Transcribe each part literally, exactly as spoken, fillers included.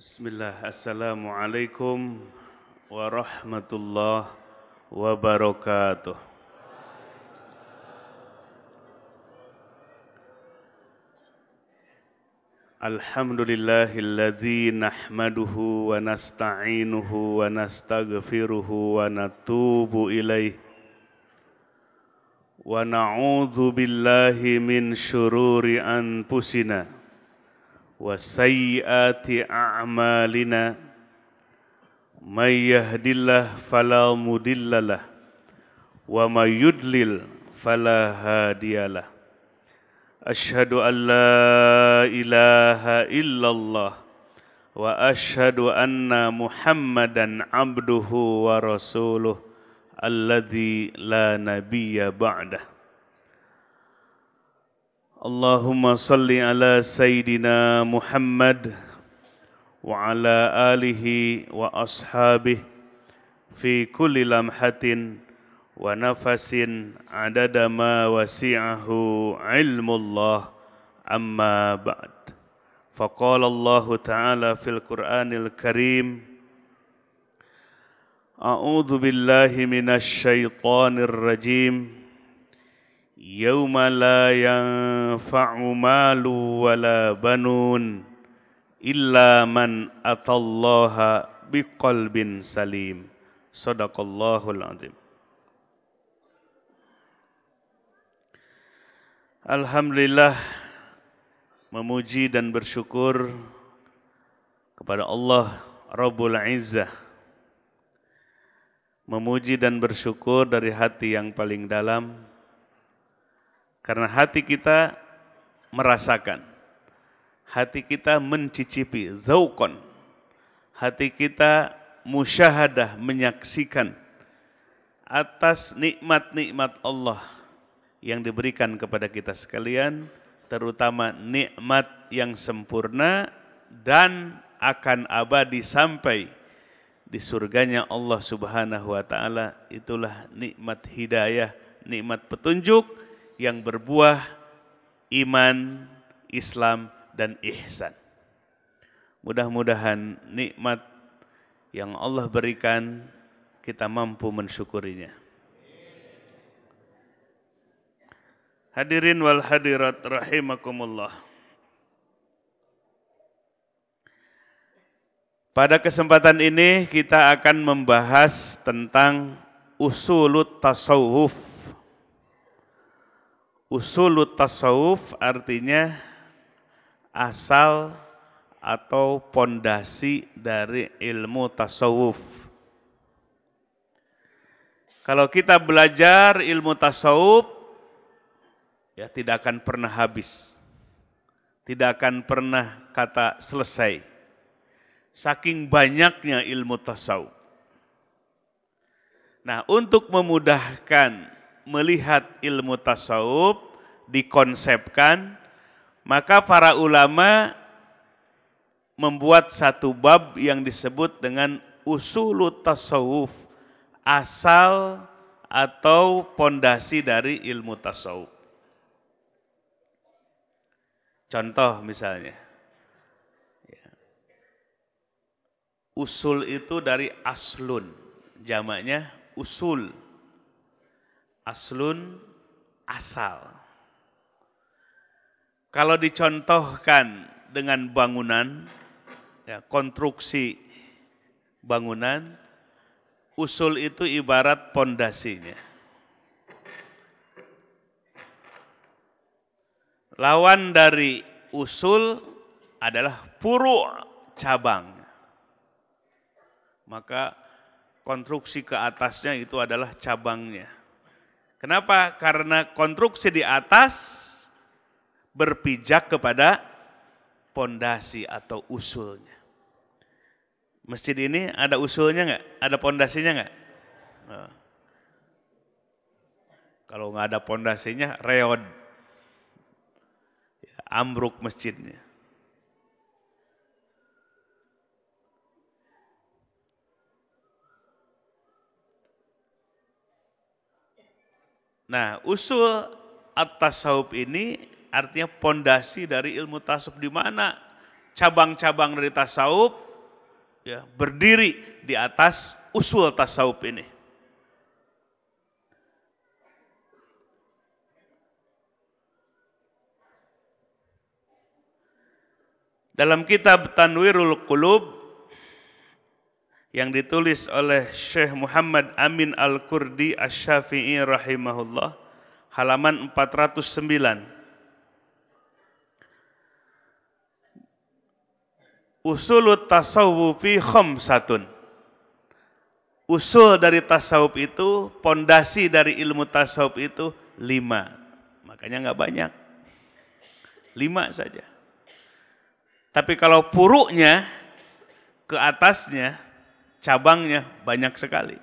Bismillah, Assalamualaikum warahmatullahi wabarakatuh. Alhamdulillahilladzi nahmaduhu wa nasta'inuhu wa nastaghfiruhu wa natubu ilaih. Wa na'udzu billahi min syururi anfusina wa sayyiati a'malina. May yahdillah fala mudhillalah wa may yudlil fala hadiyalah. Asyhadu an la ilaha illallah wa asyhadu anna Muhammadan abduhu wa rasuluh alladzi la nabiyya ba'dah. Allahumma salli ala Sayyidina Muhammad wa ala alihi wa ashabihi fi kulli lamhatin wa nafasin adada ma wasi'ahu ilmullah amma ba'd. Faqala Allah Ta'ala fil Qur'anil Karim, A'udzu billahi minasy syaithanir rajim. Yauma la yanfa'u malu wala banun illa man atallaha biqalbin salim. Shadaqallahul azim. Alhamdulillah, memuji dan bersyukur kepada Allah Rabbul Izzah. Memuji dan bersyukur dari hati yang paling dalam, karena hati kita merasakan, hati kita mencicipi, zauqan, hati kita musyahadah, menyaksikan atas nikmat-nikmat Allah yang diberikan kepada kita sekalian, terutama nikmat yang sempurna dan akan abadi sampai di surganya Allah Subhanahu wa Ta'ala. Itulah nikmat hidayah, nikmat petunjuk yang berbuah iman, Islam, dan ihsan. Mudah-mudahan nikmat yang Allah berikan kita mampu mensyukurinya. Hadirin wal hadirat rahimakumullah. Pada kesempatan ini kita akan membahas tentang usulut tasawuf. Usulut tasawuf artinya asal atau pondasi dari ilmu tasawuf. Kalau kita belajar ilmu tasawuf, ya tidak akan pernah habis. Tidak akan pernah kata selesai. Saking banyaknya ilmu tasawuf. Nah, untuk memudahkan melihat ilmu tasawuf dikonsepkan, maka para ulama membuat satu bab yang disebut dengan usulut tasawuf, asal atau pondasi dari ilmu tasawuf. Contoh misalnya, usul itu dari aslun, jamaknya usul. Aslun, asal. Kalau dicontohkan dengan bangunan, ya, konstruksi bangunan, usul itu ibarat pondasinya. Lawan dari usul adalah furu', cabang. Maka konstruksi ke atasnya itu adalah cabangnya. Kenapa? Karena konstruksi di atas berpijak kepada pondasi atau usulnya. Masjid ini ada usulnya nggak? Ada pondasinya nggak? Nah. Kalau nggak ada pondasinya, reod, ya, ambruk masjidnya. Nah, usul at-tasawuf ini artinya pondasi dari ilmu tasawuf, di mana cabang-cabang dari tasawuf ya, berdiri di atas usul tasawuf ini. Dalam kitab Tanwirul Qulub yang ditulis oleh Syekh Muhammad Amin Al-Kurdi Asy-Syafi'i rahimahullah, halaman empat ratus sembilan. Usulut tasawufi khamsatun. Usul dari tasawuf itu, pondasi dari ilmu tasawuf itu lima. Makanya nggak banyak. Lima saja. Tapi kalau puruknya, ke atasnya, cabangnya banyak sekali.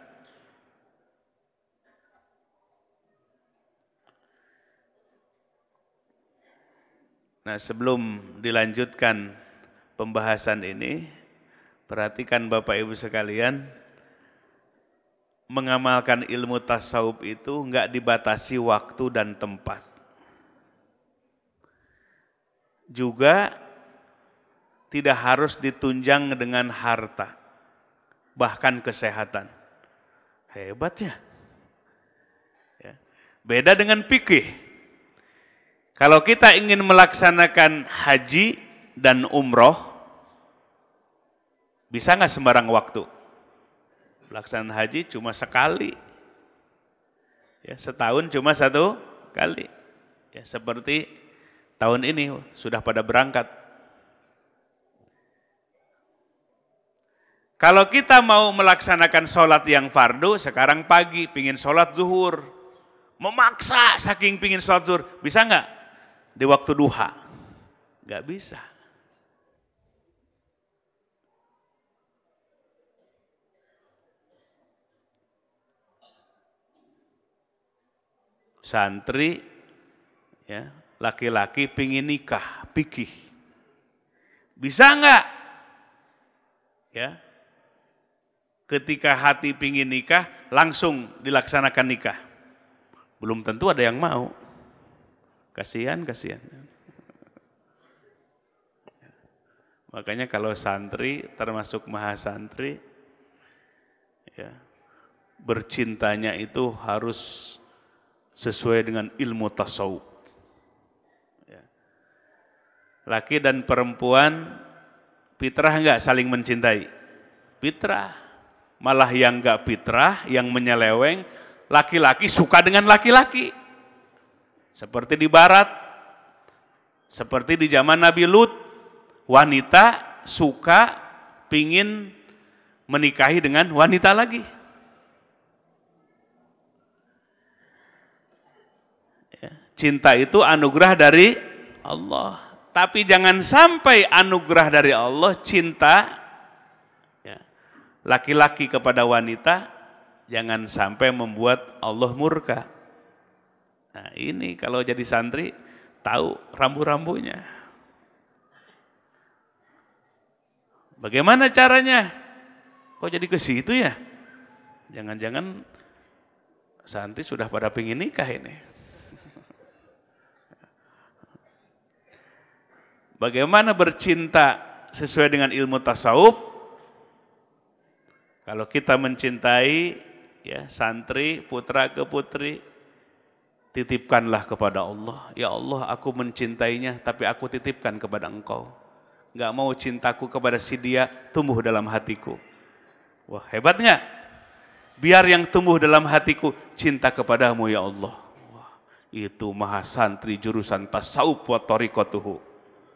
Nah, sebelum dilanjutkan pembahasan ini, perhatikan Bapak Ibu sekalian, mengamalkan ilmu tasawuf itu enggak dibatasi waktu dan tempat. Juga tidak harus ditunjang dengan harta, bahkan kesehatan. Hebatnya. Ya. Beda dengan fikih. Kalau kita ingin melaksanakan haji dan umroh, bisa nggak sembarang waktu? Pelaksanaan haji cuma sekali, ya, setahun cuma satu kali. Ya, seperti tahun ini sudah pada berangkat. Kalau kita mau melaksanakan sholat yang fardu, sekarang pagi pingin sholat zuhur, memaksa saking pingin sholat zuhur, bisa nggak di waktu duha? Nggak bisa. Santri, ya, laki-laki pingin nikah, pikih, bisa nggak? Ya. Ketika hati pingin nikah, langsung dilaksanakan nikah. Belum tentu ada yang mau. Kasihan, kasihan. Makanya kalau santri, termasuk mahasantri, ya, bercintanya itu harus sesuai dengan ilmu tasawuf. Ya. Laki dan perempuan, fitrah enggak saling mencintai? Fitrah. Malah yang enggak fitrah, yang menyeleweng, laki-laki suka dengan laki-laki. Seperti di barat, seperti di zaman Nabi Lut, wanita suka pingin menikahi dengan wanita lagi. Ya, cinta itu anugerah dari Allah. Tapi jangan sampai anugerah dari Allah, cinta laki-laki kepada wanita, jangan sampai membuat Allah murka. Nah, ini kalau jadi santri tahu rambu-rambunya. Bagaimana caranya? Kok jadi ke situ ya? Jangan-jangan santri sudah pada pengen nikah ini. Bagaimana bercinta sesuai dengan ilmu tasawuf? Kalau kita mencintai, ya, santri, putra ke putri, titipkanlah kepada Allah. Ya Allah, aku mencintainya, tapi aku titipkan kepada Engkau. Gak mau cintaku kepada si dia tumbuh dalam hatiku. Wah, hebat gak? Biar yang tumbuh dalam hatiku cinta kepadamu ya Allah. Wah, itu maha santri jurusan tasawuf wa thariqatuhu.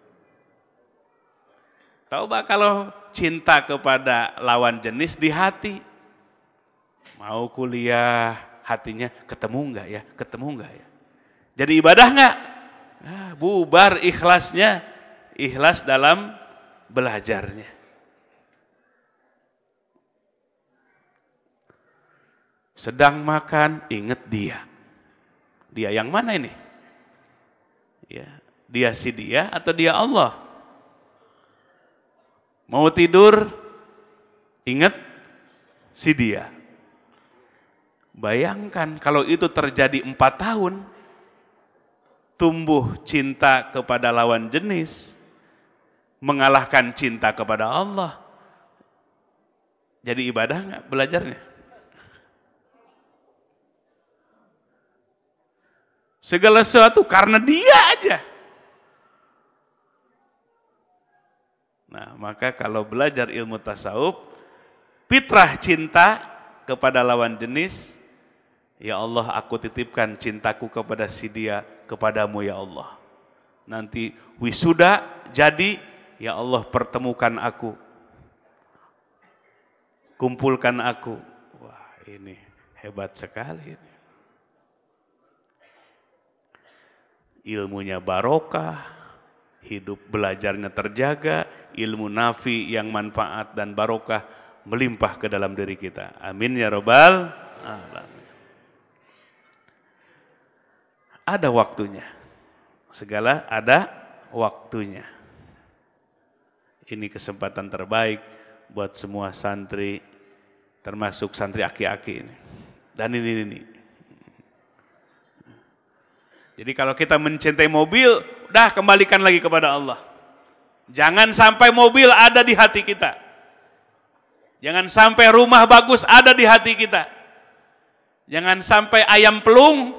Tahu Pak, kalau cinta kepada lawan jenis di hati, mau kuliah hatinya ketemu enggak ya, ketemu enggak ya. Jadi ibadah enggak? Nah, bubar ikhlasnya, ikhlas dalam belajarnya. Sedang makan, ingat dia. Dia yang mana ini? Ya, dia si dia atau dia Allah? Mau tidur, ingat si dia. Bayangkan kalau itu terjadi empat tahun, tumbuh cinta kepada lawan jenis, mengalahkan cinta kepada Allah. Jadi ibadah nggak belajarnya? Segala sesuatu karena dia aja. Nah, maka kalau belajar ilmu tasawuf, fitrah cinta kepada lawan jenis, ya Allah, aku titipkan cintaku kepada si dia, kepadamu ya Allah. Nanti wisuda jadi, ya Allah pertemukan aku, kumpulkan aku. Wah, ini hebat sekali ini. Ilmunya barokah, hidup belajarnya terjaga, ilmu nafi yang manfaat dan barokah melimpah ke dalam diri kita. Amin ya rabbal alamin. Ada waktunya. Segala ada waktunya. Ini kesempatan terbaik buat semua santri, termasuk santri aki-aki ini. Dan ini, ini. Jadi kalau kita mencintai mobil, udah kembalikan lagi kepada Allah. Jangan sampai mobil ada di hati kita. Jangan sampai rumah bagus ada di hati kita. Jangan sampai ayam pelung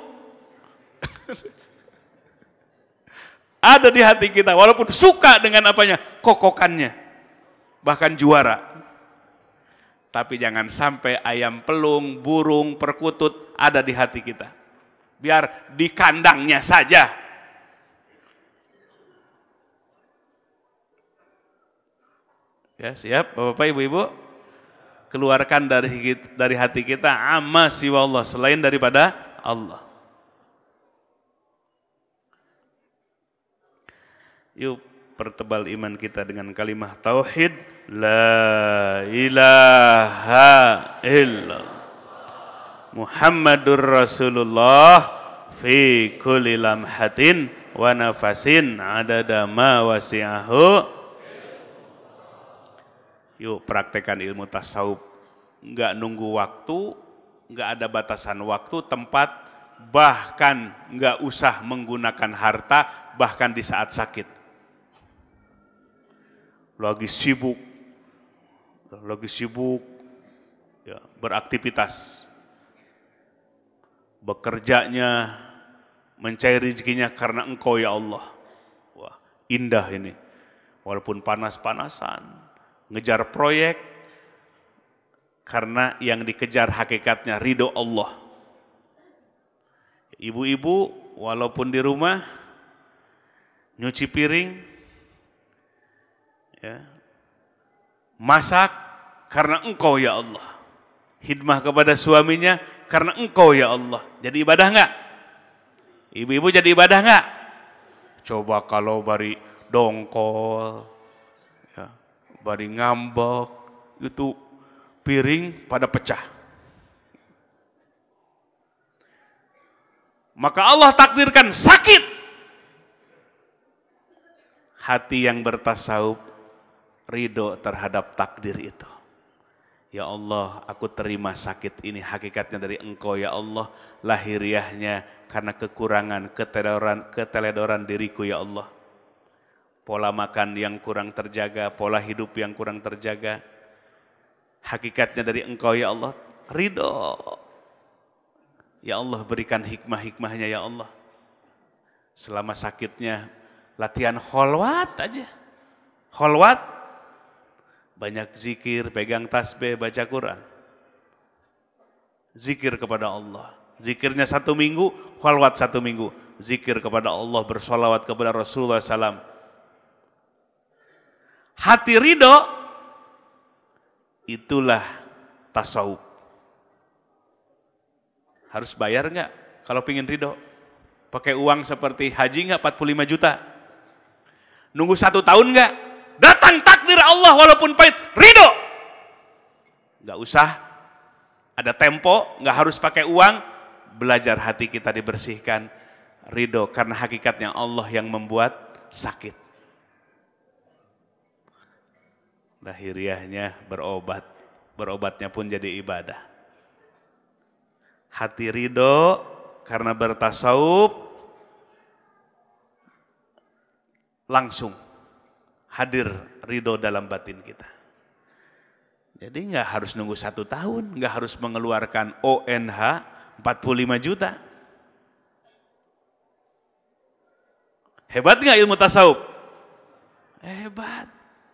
ada di hati kita, walaupun suka dengan apanya, kokokannya, bahkan juara. Tapi jangan sampai ayam pelung, burung, perkutut ada di hati kita. Biar di kandangnya saja. Ya, siap Bapak Ibu-ibu? Keluarkan dari dari hati kita amma siwa Allah, selain daripada Allah. Yuk pertebal iman kita dengan kalimah tauhid, la ilaha illallah Muhammadur Rasulullah fi kulli lamhatin wa nafasin adada ma wasi'ahu. Yuk praktekkan ilmu tasawuf, enggak nunggu waktu, enggak ada batasan waktu, tempat, bahkan enggak usah menggunakan harta, bahkan di saat sakit. Lagi sibuk, lagi sibuk ya, beraktivitas, bekerjanya, mencari rezekinya karena Engkau ya Allah. Wah, indah ini. Walaupun panas-panasan, ngejar proyek, karena yang dikejar hakikatnya ridho Allah. Ibu-ibu walaupun di rumah nyuci piring, ya, masak karena Engkau ya Allah. Hidmah kepada suaminya karena Engkau ya Allah. Jadi ibadah enggak? Ibu-ibu jadi ibadah enggak? Coba kalau bari dongkol, ya, bari ngambek, itu piring pada pecah. Maka Allah takdirkan sakit. Hati yang bertasawuf ridho terhadap takdir itu. Ya Allah, aku terima sakit ini hakikatnya dari Engkau ya Allah, lahiriahnya karena kekurangan, keteledoran, keteledoran diriku ya Allah. Pola makan yang kurang terjaga, pola hidup yang kurang terjaga, hakikatnya dari Engkau ya Allah, ridho. Ya Allah, berikan hikmah-hikmahnya ya Allah. Selama sakitnya latihan kholwat aja. Kholwat, banyak zikir, pegang tasbih, baca Quran. Zikir kepada Allah. Zikirnya satu minggu, kholwat satu minggu. Zikir kepada Allah, bersolawat kepada Rasulullah shallallahu alaihi wasallam. Hati ridho, itulah tasawuf. Harus bayar enggak kalau pingin ridho? Pakai uang seperti haji enggak empat puluh lima juta? Nunggu satu tahun enggak? Datang takdir Allah walaupun pahit, ridho. Enggak usah ada tempo, enggak harus pakai uang. Belajar hati kita dibersihkan, ridho karena hakikatnya Allah yang membuat sakit. Lahiriahnya berobat, berobatnya pun jadi ibadah. Hati ridho karena bertasawuf, langsung hadir ridho dalam batin kita. Jadi nggak harus nunggu satu tahun, nggak harus mengeluarkan O N H empat puluh lima juta. Hebat nggak ilmu tasawuf? Hebat.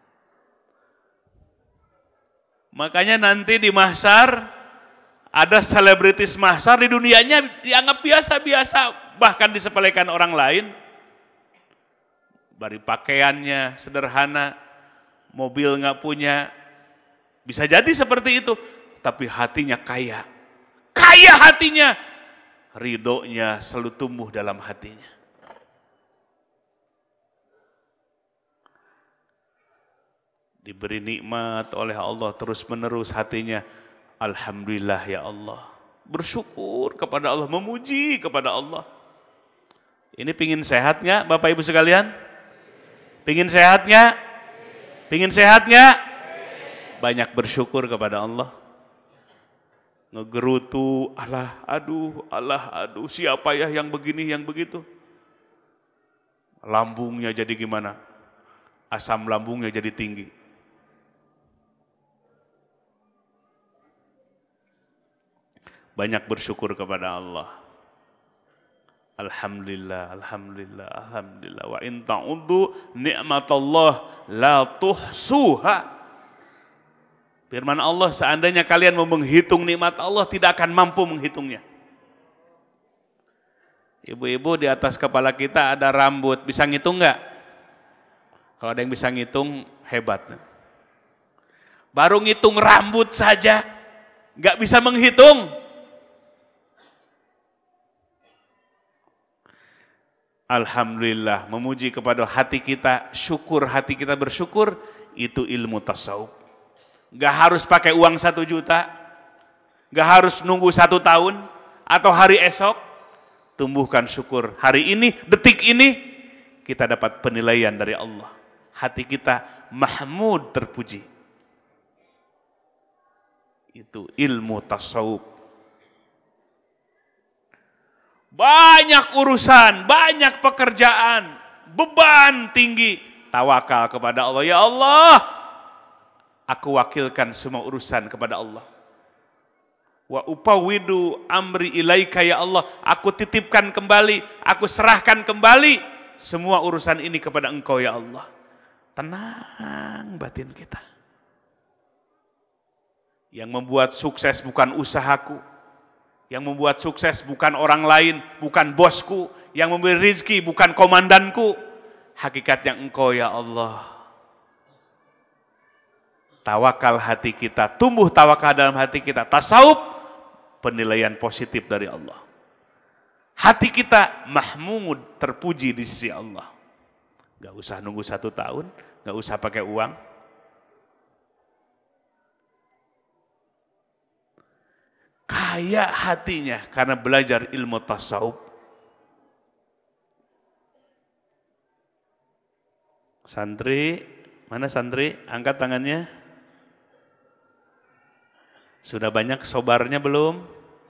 Makanya nanti di mahsyar ada selebritis mahsyar di dunianya dianggap biasa-biasa, bahkan disepelekan orang lain. Dari pakaiannya sederhana, mobil nggak punya, bisa jadi seperti itu, tapi hatinya kaya. Kaya hatinya, ridhonya selalu tumbuh dalam hatinya. Diberi nikmat oleh Allah terus menerus hatinya, alhamdulillah ya Allah. Bersyukur kepada Allah, memuji kepada Allah. Ini pingin sehat nggak Bapak Ibu sekalian? Pingin sehat nggak? Pingin sehat nggak? Banyak bersyukur kepada Allah. Ngegerutu, alah aduh, alah aduh, siapa ya yang begini, yang begitu. Lambungnya jadi gimana? Asam lambungnya jadi tinggi. Banyak bersyukur kepada Allah. Alhamdulillah, alhamdulillah, alhamdulillah. Wa in ta'uddu ni'matallah la tuhsuha. Firman Allah, seandainya kalian mau menghitung nikmat Allah, tidak akan mampu menghitungnya. Ibu-ibu, di atas kepala kita ada rambut, bisa ngitung nggak? Kalau ada yang bisa ngitung, hebat. Baru ngitung rambut saja, nggak bisa menghitung. Alhamdulillah, memuji kepada hati kita, syukur hati kita bersyukur, itu ilmu tasawuf. Gak harus pakai uang satu juta, gak harus nunggu satu tahun, atau hari esok. Tumbuhkan syukur. Hari ini, detik ini, kita dapat penilaian dari Allah. Hati kita mahmud, terpuji. Itu ilmu tasawuf. Banyak urusan, banyak pekerjaan, beban tinggi. Tawakal kepada Allah. Ya Allah, aku wakilkan semua urusan kepada Allah. Wa upawidu amri ilaika ya Allah. Aku titipkan kembali, aku serahkan kembali semua urusan ini kepada Engkau ya Allah. Tenang batin kita. Yang membuat sukses bukan usahaku. Yang membuat sukses bukan orang lain, bukan bosku. Yang memberi rezeki bukan komandanku. Hakikatnya Engkau ya Allah. Tawakal hati kita, tumbuh tawakal dalam hati kita. Tasawuf, penilaian positif dari Allah. Hati kita mahmud, terpuji di sisi Allah. Gak usah nunggu satu tahun, gak usah pakai uang. Kaya hatinya karena belajar ilmu tasawuf. Santri, mana santri? Angkat tangannya. Sudah banyak sobarnya belum?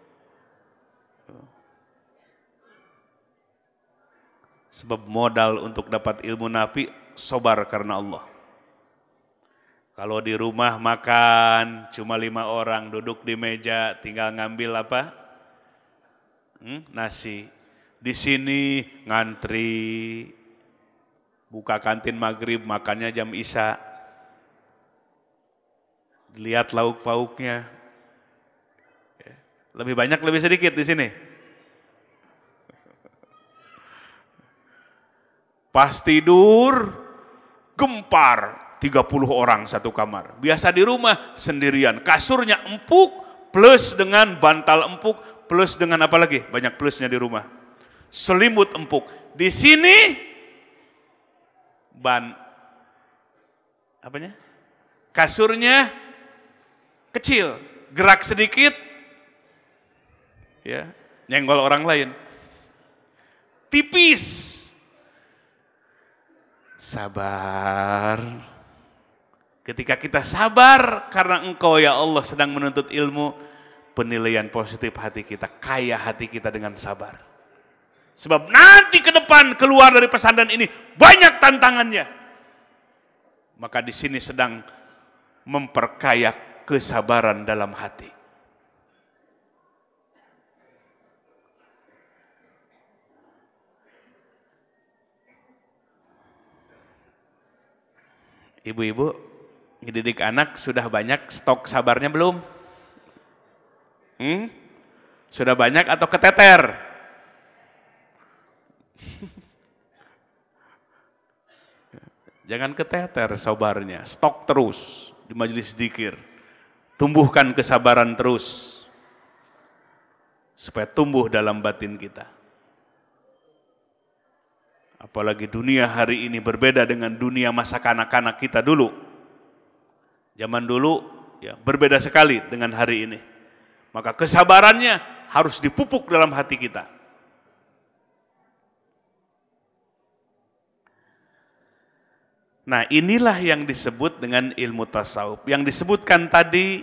Sebab modal untuk dapat ilmu nafi, sobar karena Allah. Kalau di rumah makan, cuma lima orang duduk di meja, tinggal ngambil apa? Hmm, nasi. Di sini ngantri, buka kantin maghrib, makannya jam isya. Lihat lauk pauknya. Lebih banyak, lebih sedikit di sini. Pas tidur, gempar. tiga puluh orang satu kamar. Biasa di rumah sendirian. Kasurnya empuk plus dengan bantal empuk plus dengan apa lagi? Banyak plusnya di rumah. Selimut empuk. Di sini ban apanya? Kasurnya kecil, gerak sedikit ya, nyenggol orang lain. Tipis. Sabar. Ketika kita sabar karena Engkau ya Allah sedang menuntut ilmu, penilaian positif hati kita, kaya hati kita dengan sabar. Sebab nanti ke depan keluar dari pesantren ini banyak tantangannya. Maka di sini sedang memperkaya kesabaran dalam hati. Ibu-ibu, ngedidik anak sudah banyak stok sabarnya belum? Hmm? Sudah banyak atau keteter? Jangan keteter sabarnya, stok terus di majelis zikir. Tumbuhkan kesabaran terus, supaya tumbuh dalam batin kita. Apalagi dunia hari ini berbeda dengan dunia masa kanak-kanak kita dulu. Zaman dulu ya berbeda sekali dengan hari ini. Maka kesabarannya harus dipupuk dalam hati kita. Nah, inilah yang disebut dengan ilmu tasawuf. Yang disebutkan tadi,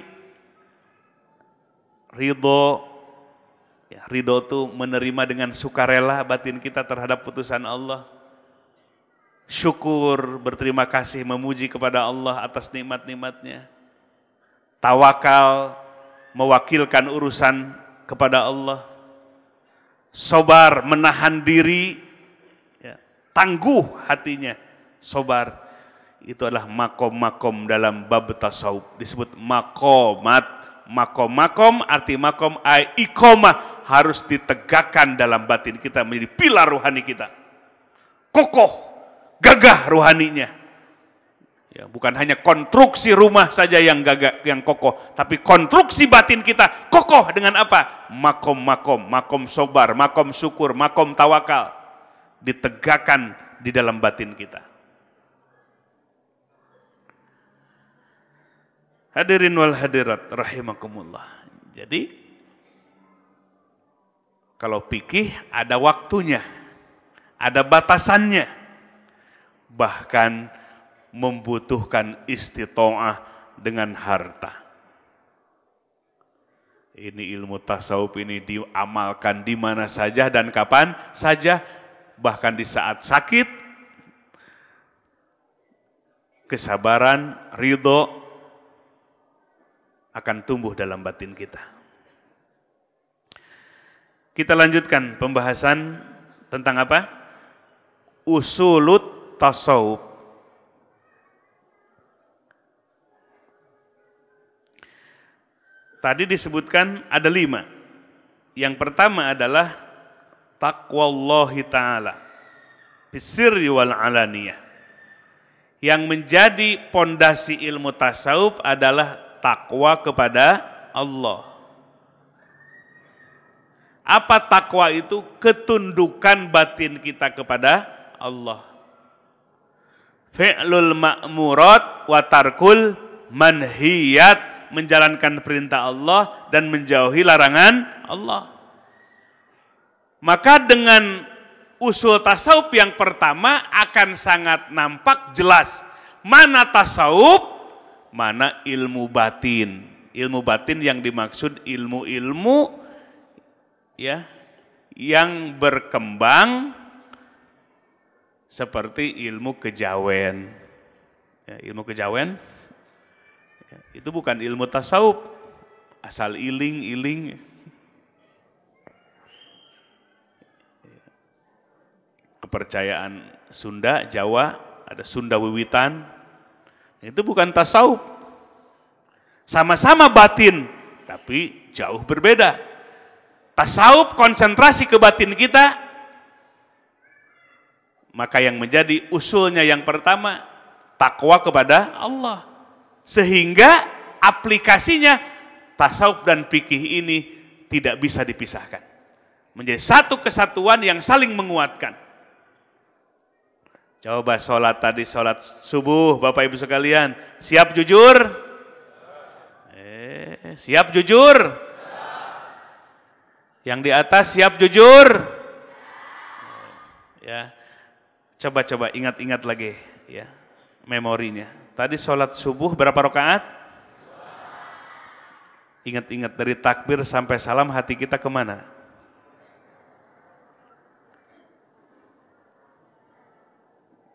ridho, ya, ridho itu menerima dengan sukarela batin kita terhadap putusan Allah. Syukur, berterima kasih, memuji kepada Allah atas nikmat-nikmatnya. Tawakal, mewakilkan urusan kepada Allah. Sobar, menahan diri, ya, tangguh hatinya, sobar. Itu adalah makom-makom dalam bab tasawuf, disebut makomat. Makom-makom arti makom ai iqomah, harus ditegakkan dalam batin kita menjadi pilar rohani kita. Kokoh, gagah rohaninya. Ya, bukan hanya konstruksi rumah saja yang gagah, yang kokoh, tapi konstruksi batin kita kokoh dengan apa? Makom-makom, makom sobar, makom syukur, makom tawakal, ditegakkan di dalam batin kita. Hadirin wal hadirat rahimakumullah. Jadi kalau fikih ada waktunya, ada batasannya. Bahkan membutuhkan istita'ah dengan harta. Ini ilmu tasawuf ini diamalkan di mana saja dan kapan saja, bahkan di saat sakit. Kesabaran, ridho akan tumbuh dalam batin kita. Kita lanjutkan pembahasan tentang apa? Usulut tasawuf. Tadi disebutkan ada lima. Yang pertama adalah taqwallahi ta'ala bisirri wal alaniyah. Yang menjadi pondasi ilmu tasawuf adalah takwa kepada Allah. Apa takwa itu? Ketundukan batin kita kepada Allah. Fi'lul ma'murat wa tarkul manhiyat, menjalankan perintah Allah dan menjauhi larangan Allah. Maka dengan usul tasawuf yang pertama akan sangat nampak jelas mana tasawuf, mana ilmu batin. Ilmu batin yang dimaksud ilmu-ilmu ya yang berkembang seperti ilmu kejawen. Ya, ilmu kejawen ya, itu bukan ilmu tasawuf, asal iling-iling. Kepercayaan Sunda, Jawa, ada Sunda Wiwitan. Itu bukan tasawuf. Sama-sama batin, tapi jauh berbeda. Tasawuf konsentrasi ke batin kita, maka yang menjadi usulnya yang pertama, takwa kepada Allah. Sehingga aplikasinya, tasawuf dan fikih ini tidak bisa dipisahkan. Menjadi satu kesatuan yang saling menguatkan. Coba sholat tadi, sholat subuh, Bapak Ibu sekalian, siap jujur? Eh, siap jujur? Yang di atas siap jujur? Ya, coba-coba ingat-ingat lagi, ya, memorinya. Tadi sholat subuh berapa rakaat? Ingat-ingat dari takbir sampai salam hati kita kemana?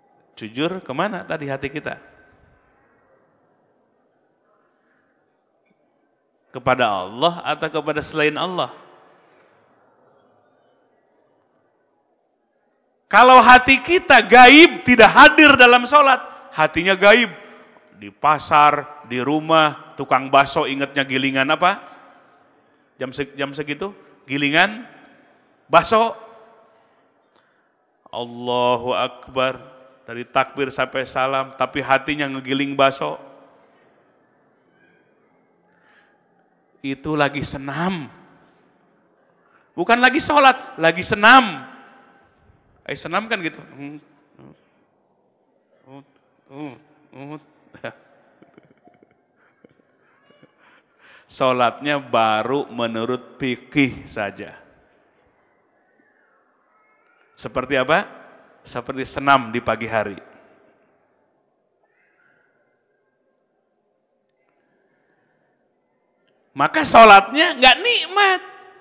Jujur kemana tadi hati kita? Kepada Allah atau kepada selain Allah? Kalau hati kita gaib, tidak hadir dalam sholat, hatinya gaib. Di pasar, di rumah, tukang bakso ingatnya gilingan apa? Jam, se jam segitu, gilingan bakso. Allahu Akbar, dari takbir sampai salam, tapi hatinya ngegiling bakso. Itu lagi senam. Bukan lagi sholat, lagi senam. Eh senam kan gitu. Sholatnya baru menurut fikih saja. Seperti apa? Seperti senam di pagi hari. Maka sholatnya nggak nikmat.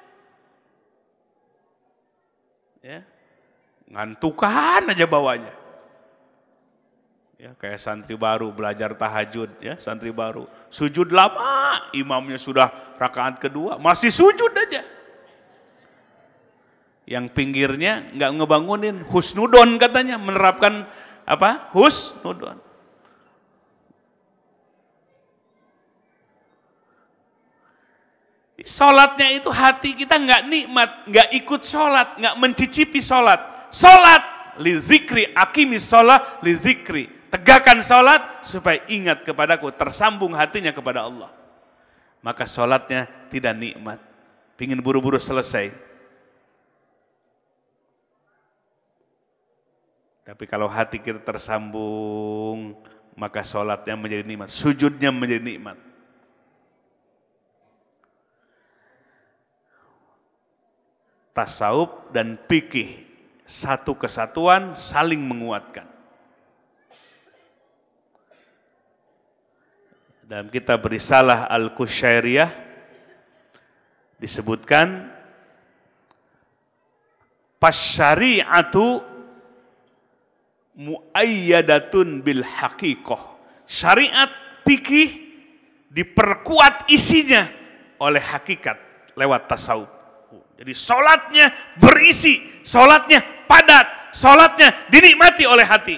Ya, ngantukan aja bawanya. Ya, kayak santri baru belajar tahajud, ya santri baru sujud lama, imamnya sudah rakaat kedua masih sujud aja. Yang pinggirnya nggak ngebangunin, husnudon katanya, menerapkan apa? Husnudon. Sholatnya itu hati kita nggak nikmat, nggak ikut sholat, nggak mencicipi sholat. Sholat li zikri, akimis sholat li zikri. Tegakkan sholat supaya ingat kepadaku, tersambung hatinya kepada Allah. Maka sholatnya tidak nikmat, pingin buru-buru selesai. Tapi kalau hati kita tersambung, maka sholatnya menjadi nikmat, sujudnya menjadi nikmat. Tasawuf dan fikih satu kesatuan, saling menguatkan. Dalam kitab Risalah Al-Qusyairiyah disebutkan pasyari'atu muayyadatun bil haqiqah. Syariat fikih diperkuat isinya oleh hakikat lewat tasawuf. Jadi sholatnya berisi, sholatnya padat, sholatnya dinikmati oleh hati.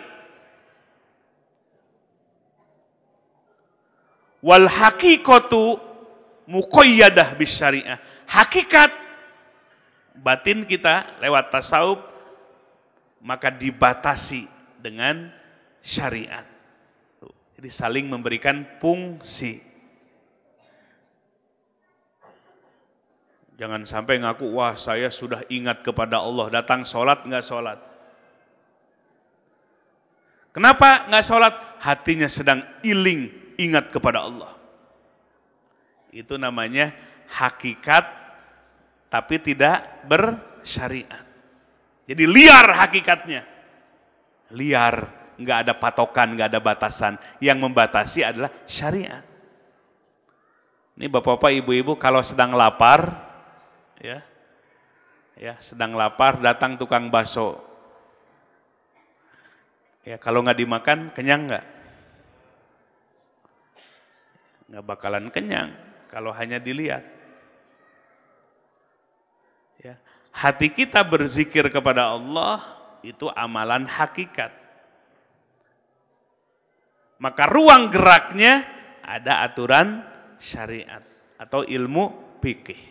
Wal haqiqatu muqayyadah bis syariah. Hakikat batin kita lewat tasawuf maka dibatasi dengan syariat. Jadi saling memberikan fungsi. Jangan sampai ngaku, wah saya sudah ingat kepada Allah, datang sholat nggak sholat. Kenapa nggak sholat? Hatinya sedang iling, ingat kepada Allah. Itu namanya hakikat, tapi tidak bersyariat. Jadi liar hakikatnya. Liar, nggak ada patokan, nggak ada batasan. Yang membatasi adalah syariat. Ini bapak-bapak, ibu-ibu kalau sedang lapar, ya, ya sedang lapar datang tukang bakso. Ya kalau nggak dimakan kenyang nggak? Nggak bakalan kenyang kalau hanya dilihat. Ya, hati kita berzikir kepada Allah itu amalan hakikat. Maka ruang geraknya ada aturan syariat atau ilmu fikih.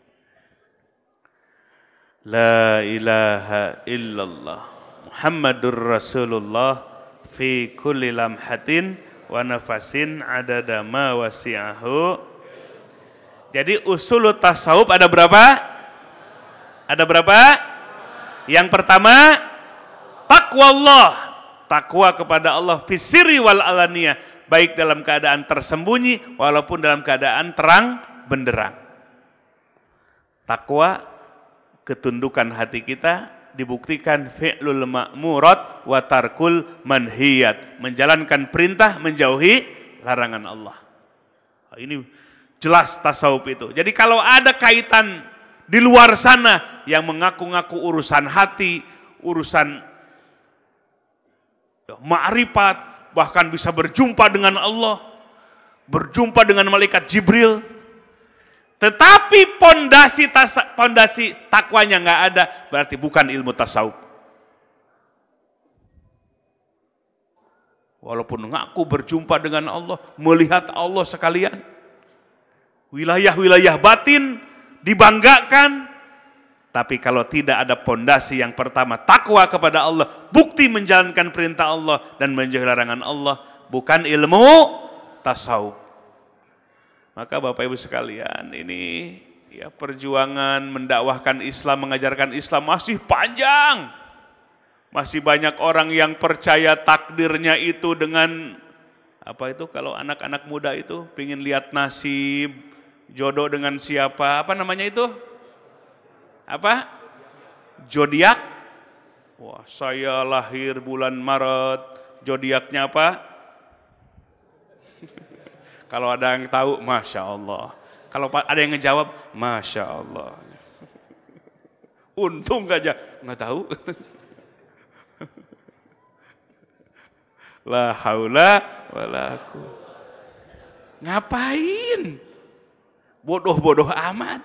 La ilaha illallah Muhammadur Rasulullah fi kulli lamhatin wa nafasin adada ma wasi'ahu. Jadi usul tasawuf ada berapa? Ada berapa? Yang pertama takwa Allah, takwa kepada Allah fi sirri wal alaniyah, baik dalam keadaan tersembunyi walaupun dalam keadaan terang benderang. Takwa ketundukan hati kita dibuktikan fi'lul ma'murat wa tarkul manhiyat, menjalankan perintah, menjauhi larangan Allah. Ini jelas tasawuf itu. Jadi kalau ada kaitan di luar sana yang mengaku-ngaku urusan hati, urusan ma'rifat, bahkan bisa berjumpa dengan Allah, berjumpa dengan malaikat Jibril, Tetapi pondasi pondasi takwanya nggak ada, berarti bukan ilmu tasawuf. Walaupun ngaku berjumpa dengan Allah, melihat Allah sekalian, wilayah-wilayah batin dibanggakan, tapi kalau tidak ada pondasi yang pertama, takwa kepada Allah, bukti menjalankan perintah Allah dan menjauhi larangan Allah, bukan ilmu tasawuf. Maka Bapak Ibu sekalian, ini ya perjuangan mendakwahkan Islam, mengajarkan Islam masih panjang. Masih banyak orang yang percaya takdirnya itu dengan apa itu, kalau anak-anak muda itu pingin lihat nasib, jodoh dengan siapa, apa namanya itu? Apa? Zodiak. Wah, saya lahir bulan Maret, zodiaknya apa? Kalau ada yang tahu, Masya Allah. Kalau ada yang ngejawab, Masya Allah. Untung aja, nggak tahu. La haula wala quwwata. Ngapain? Bodoh-bodoh amat.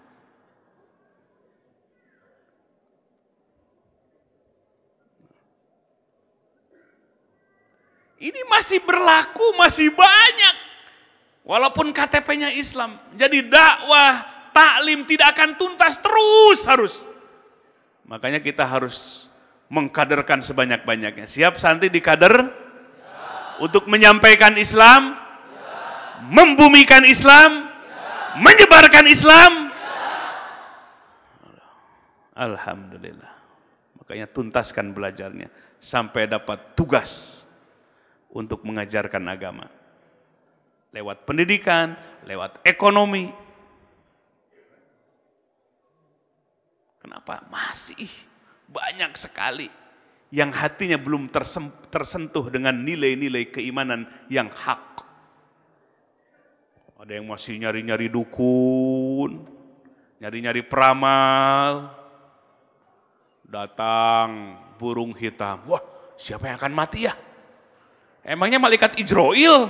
Ini masih berlaku, masih banyak. Walaupun K T P-nya Islam. Jadi dakwah, taklim tidak akan tuntas, terus harus. Makanya kita harus mengkaderkan sebanyak-banyaknya. Siap Santi dikader? Untuk menyampaikan Islam, ya. Membumikan Islam, ya. Menyebarkan Islam. Ya. Alhamdulillah. Makanya tuntaskan belajarnya sampai dapat tugas untuk mengajarkan agama. Lewat pendidikan, lewat ekonomi. Kenapa? Masih banyak sekali yang hatinya belum tersentuh dengan nilai-nilai keimanan yang hak. Ada yang masih nyari-nyari dukun, nyari-nyari peramal. Datang burung hitam. Wah, siapa yang akan mati ya? Emangnya malaikat Ijroil?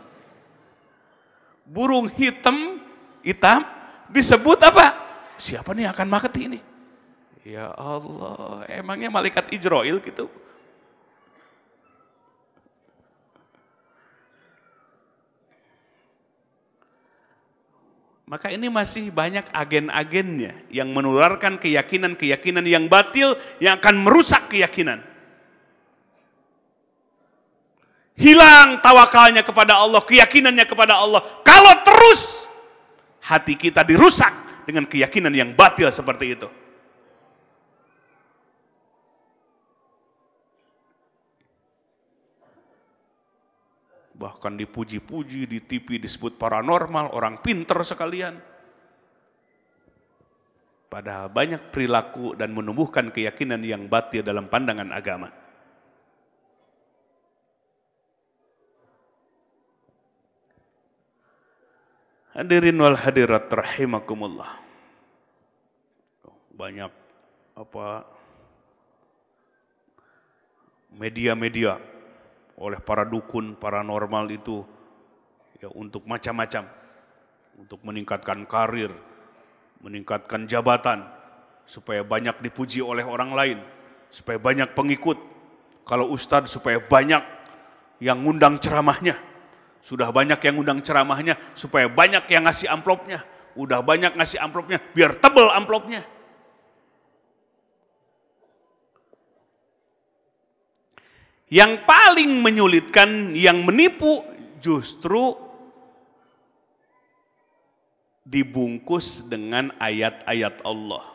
Burung hitam, hitam disebut apa? Siapa nih yang akan mati ini? Ya Allah, emangnya malaikat Ijroil gitu? Maka ini masih banyak agen-agennya yang menularkan keyakinan-keyakinan yang batil yang akan merusak keyakinan. Hilang tawakalnya kepada Allah, keyakinannya kepada Allah. Kalau terus hati kita dirusak dengan keyakinan yang batil seperti itu. Bahkan dipuji-puji di T V disebut paranormal, orang pinter sekalian. Padahal banyak perilaku dan menumbuhkan keyakinan yang batil dalam pandangan agama. Hadirin wal hadirat rahimakumullah. Banyak apa media-media oleh para dukun, paranormal itu ya untuk macam-macam, untuk meningkatkan karir, meningkatkan jabatan, supaya banyak dipuji oleh orang lain, supaya banyak pengikut. Kalau ustadz supaya banyak yang ngundang ceramahnya, sudah banyak yang ngundang ceramahnya, supaya banyak yang ngasih amplopnya, udah banyak ngasih amplopnya, biar tebel amplopnya. Yang paling menyulitkan, yang menipu justru dibungkus dengan ayat-ayat Allah.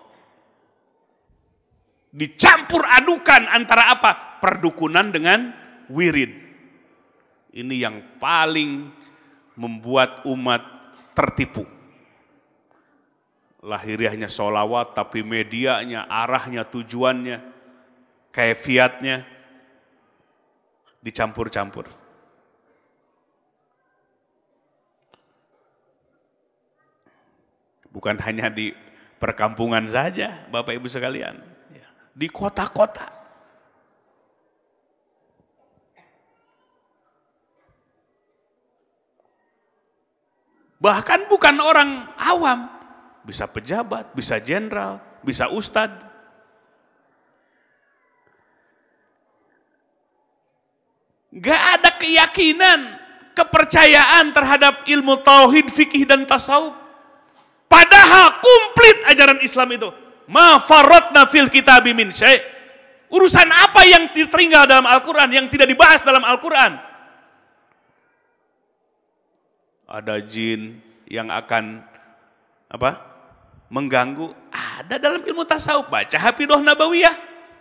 Dicampur adukan antara apa? Perdukunan dengan wirid. Ini yang paling membuat umat tertipu. Lahiriahnya sholawat, tapi medianya, arahnya, tujuannya, kaifiatnya dicampur-campur. Bukan hanya di perkampungan saja, Bapak Ibu sekalian, di kota-kota. Bahkan bukan orang awam, bisa pejabat, bisa jenderal, bisa ustadz. Gak ada keyakinan, kepercayaan terhadap ilmu tauhid, fikih dan tasawuf. Padahal komplit ajaran Islam itu. Ma farratna fil kitabi min syai'. Urusan apa yang tertinggal dalam Al-Quran, yang tidak dibahas dalam Al-Quran? Ada jin yang akan apa? Mengganggu. Ada dalam ilmu tasawuf. Baca Hafidhah Nabawiyah.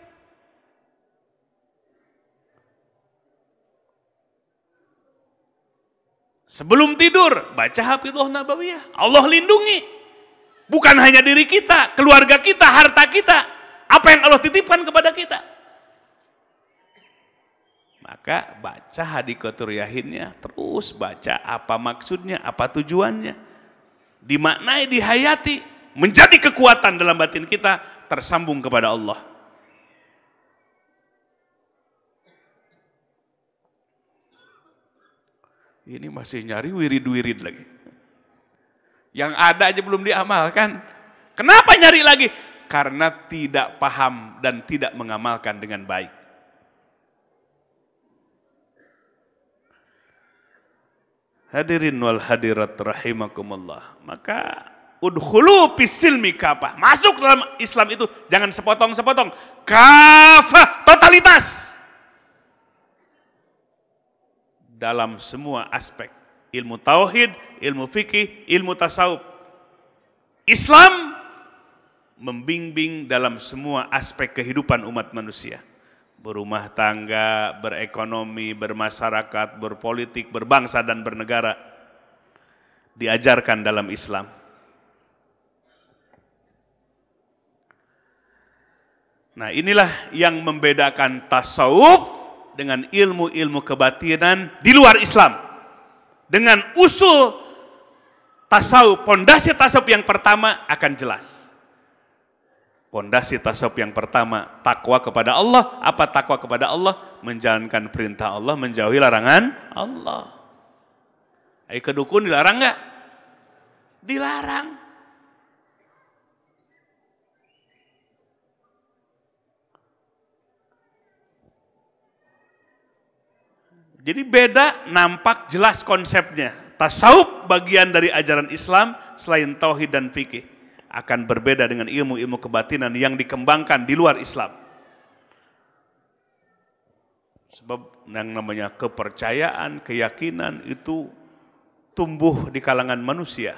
Sebelum tidur, baca Hafidhah Nabawiyah. Allah lindungi. Bukan hanya diri kita, keluarga kita, harta kita. Apa yang Allah titipkan kepada kita. Maka baca Hadikatur Yahinnya, terus baca apa maksudnya, apa tujuannya. Dimaknai, dihayati, menjadi kekuatan dalam batin kita, tersambung kepada Allah. Ini masih nyari wirid-wirid lagi. Yang ada aja belum diamalkan. Kenapa nyari lagi? Karena tidak paham dan tidak mengamalkan dengan baik. Hadirin wal hadirat rahimakumullah. Maka udkhulu fisilmi kafah. Masuk dalam Islam itu jangan sepotong-sepotong. Kafah, totalitas. Dalam semua aspek. Ilmu tauhid, ilmu fikih, ilmu tasawuf. Islam membimbing dalam semua aspek kehidupan umat manusia. Berumah tangga, berekonomi, bermasyarakat, berpolitik, berbangsa dan bernegara. Diajarkan dalam Islam. Nah, inilah yang membedakan tasawuf dengan ilmu-ilmu kebatinan di luar Islam. Dengan usul tasawuf, pondasi tasawuf yang pertama akan jelas. Pondasi tasawuf yang pertama, takwa kepada Allah. Apa takwa kepada Allah? Menjalankan perintah Allah, menjauhi larangan Allah. Ayo ke dukun dilarang nggak? Dilarang. Jadi beda, nampak jelas konsepnya. Tasawuf bagian dari ajaran Islam selain tauhid dan fikih. Akan berbeda dengan ilmu-ilmu kebatinan yang dikembangkan di luar Islam. Sebab yang namanya kepercayaan, keyakinan itu tumbuh di kalangan manusia.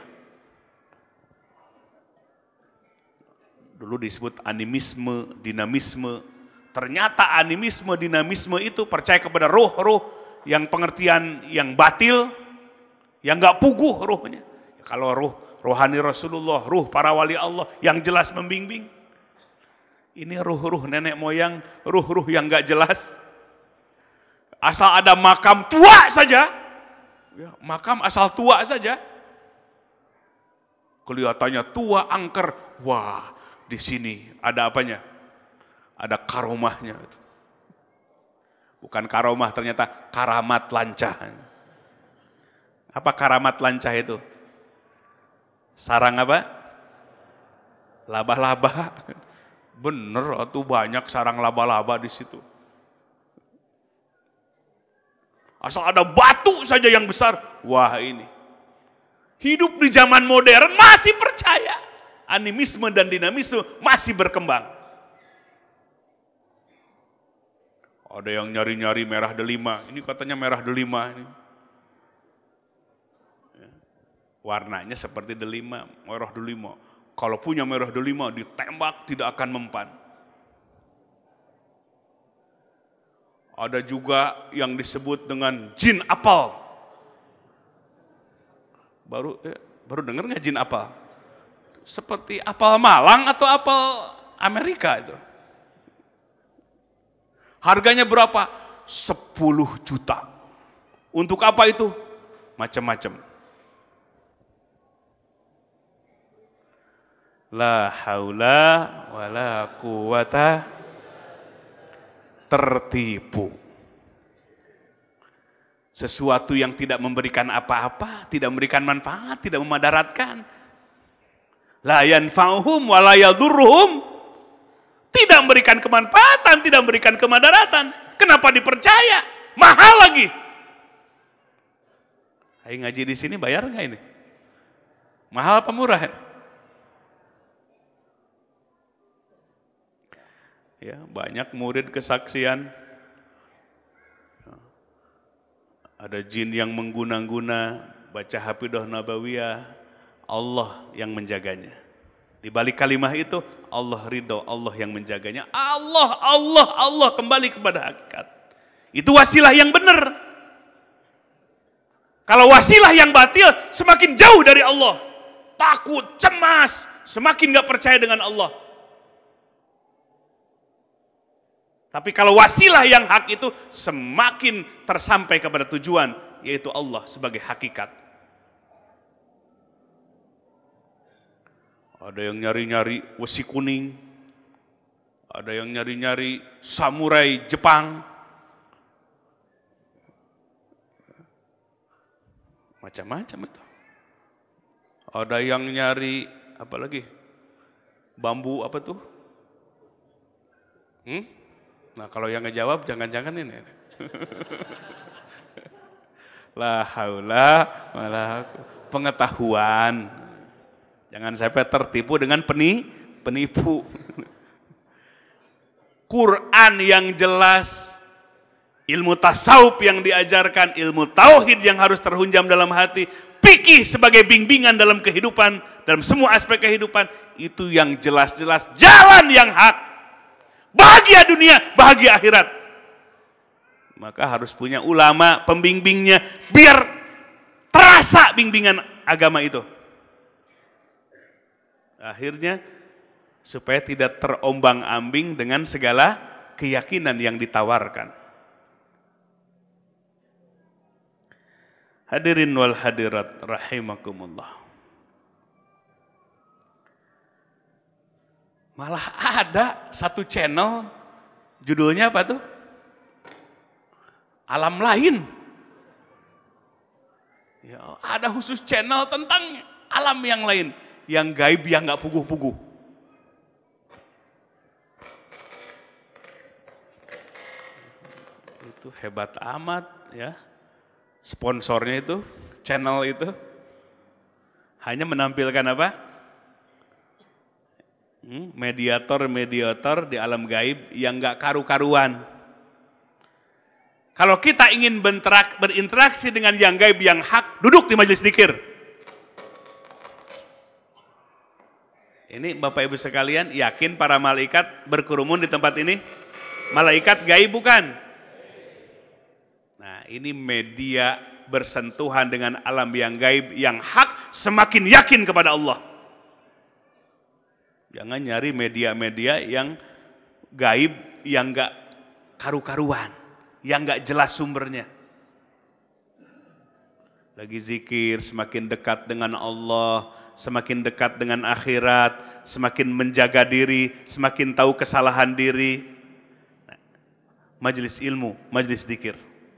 Dulu disebut animisme, dinamisme. Ternyata animisme, dinamisme itu percaya kepada roh-roh yang pengertian yang batil, yang gak puguh rohnya. Kalau roh rohani Rasulullah, ruh para wali Allah yang jelas membimbing. Ini ruh-ruh nenek moyang, ruh-ruh yang gak jelas. Asal ada makam tua saja, ya, makam asal tua saja. Kelihatannya tua, angker. Wah, di sini ada apanya? Ada karomahnya. Bukan karomah, ternyata karamat lancah. Apa karamat lancah itu? Sarang apa? Laba-laba. Bener, tuh banyak sarang laba-laba di situ. Asal ada batu saja yang besar, wah ini. Hidup di zaman modern masih percaya. Animisme dan dinamisme masih berkembang. Ada yang nyari-nyari merah delima, ini katanya merah delima ini. Warnanya seperti delima, merah delima. Kalau punya merah delima ditembak tidak akan mempan. Ada juga yang disebut dengan jin apel. Baru eh, baru dengar nggak jin apel? Seperti apel Malang atau apel Amerika itu. Harganya berapa? sepuluh juta. Untuk apa itu? Macam-macam. La haula wala quwata, tertipu. sesuatu yang tidak memberikan apa-apa, tidak memberikan manfaat, tidak memadaratkan. La yanfa'uhum wa la yadurruhum, tidak memberikan kemanfaatan, tidak memberikan kemadaratan. Kenapa dipercaya? Mahal lagi. Ayo ngaji di sini bayar nggak ini? Mahal apa murah? Ya, banyak murid kesaksian. Ada jin yang mengguna-guna baca Hafidah Nabawiyah, Allah yang menjaganya. Di balik kalimah itu Allah ridho, Allah yang menjaganya. Allah, Allah, Allah kembali kepada hakikat. Itu wasilah yang benar. Kalau wasilah yang batil, semakin jauh dari Allah. Takut, cemas, semakin gak percaya dengan Allah. Tapi kalau wasilah yang hak itu semakin tersampai kepada tujuan, yaitu Allah sebagai hakikat. Ada yang nyari-nyari wesi kuning, ada yang nyari-nyari samurai Jepang, macam-macam itu. Ada yang nyari apa lagi? Bambu apa tuh? Hmm? Nah kalau yang ngejawab jangan-jangan ini. La haula wala pengetahuan. Jangan sampai tertipu dengan peni, penipu. Quran yang jelas, ilmu tasawuf yang diajarkan, ilmu tauhid yang harus terhunjam dalam hati, fikih sebagai bimbingan dalam kehidupan, dalam semua aspek kehidupan, itu yang jelas-jelas jalan yang hak. Bahagia dunia, bahagia akhirat. Maka harus punya ulama pembimbingnya biar terasa bimbingan agama itu. Akhirnya supaya tidak terombang-ambing dengan segala keyakinan yang ditawarkan. Hadirin wal hadirat rahimakumullah. Malah ada satu channel, judulnya apa tuh? Alam Lain. Ya, ada khusus channel tentang alam yang lain, yang gaib, yang nggak puguh-puguh. Itu hebat amat ya. Sponsornya itu, channel itu hanya menampilkan apa? Mediator-mediator di alam gaib yang gak karu-karuan. Kalau kita ingin berinteraksi dengan yang gaib yang hak, duduk di majelis dzikir. Ini Bapak Ibu sekalian, yakin para malaikat berkerumun di tempat ini? Malaikat gaib bukan? Nah, ini media bersentuhan dengan alam yang gaib yang hak, semakin yakin kepada Allah. Jangan nyari media-media yang gaib, yang gak karu-karuan, yang gak jelas sumbernya. Lagi zikir, semakin dekat dengan Allah, semakin dekat dengan akhirat, semakin menjaga diri, semakin tahu kesalahan diri. Majelis ilmu, majelis zikir.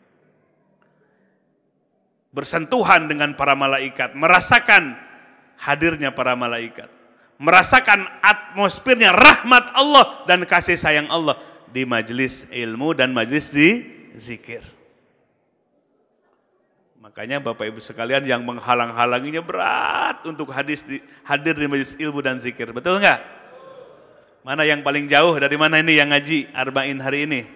Bersentuhan dengan para malaikat, merasakan hadirnya para malaikat. Merasakan atmosfernya rahmat Allah dan kasih sayang Allah di majelis ilmu dan majelis di zikir. Makanya Bapak Ibu sekalian yang menghalang-halanginya berat untuk hadis di, hadir di majelis ilmu dan zikir. Betul nggak? Mana yang paling jauh? Dari mana ini yang ngaji Arba'in hari ini?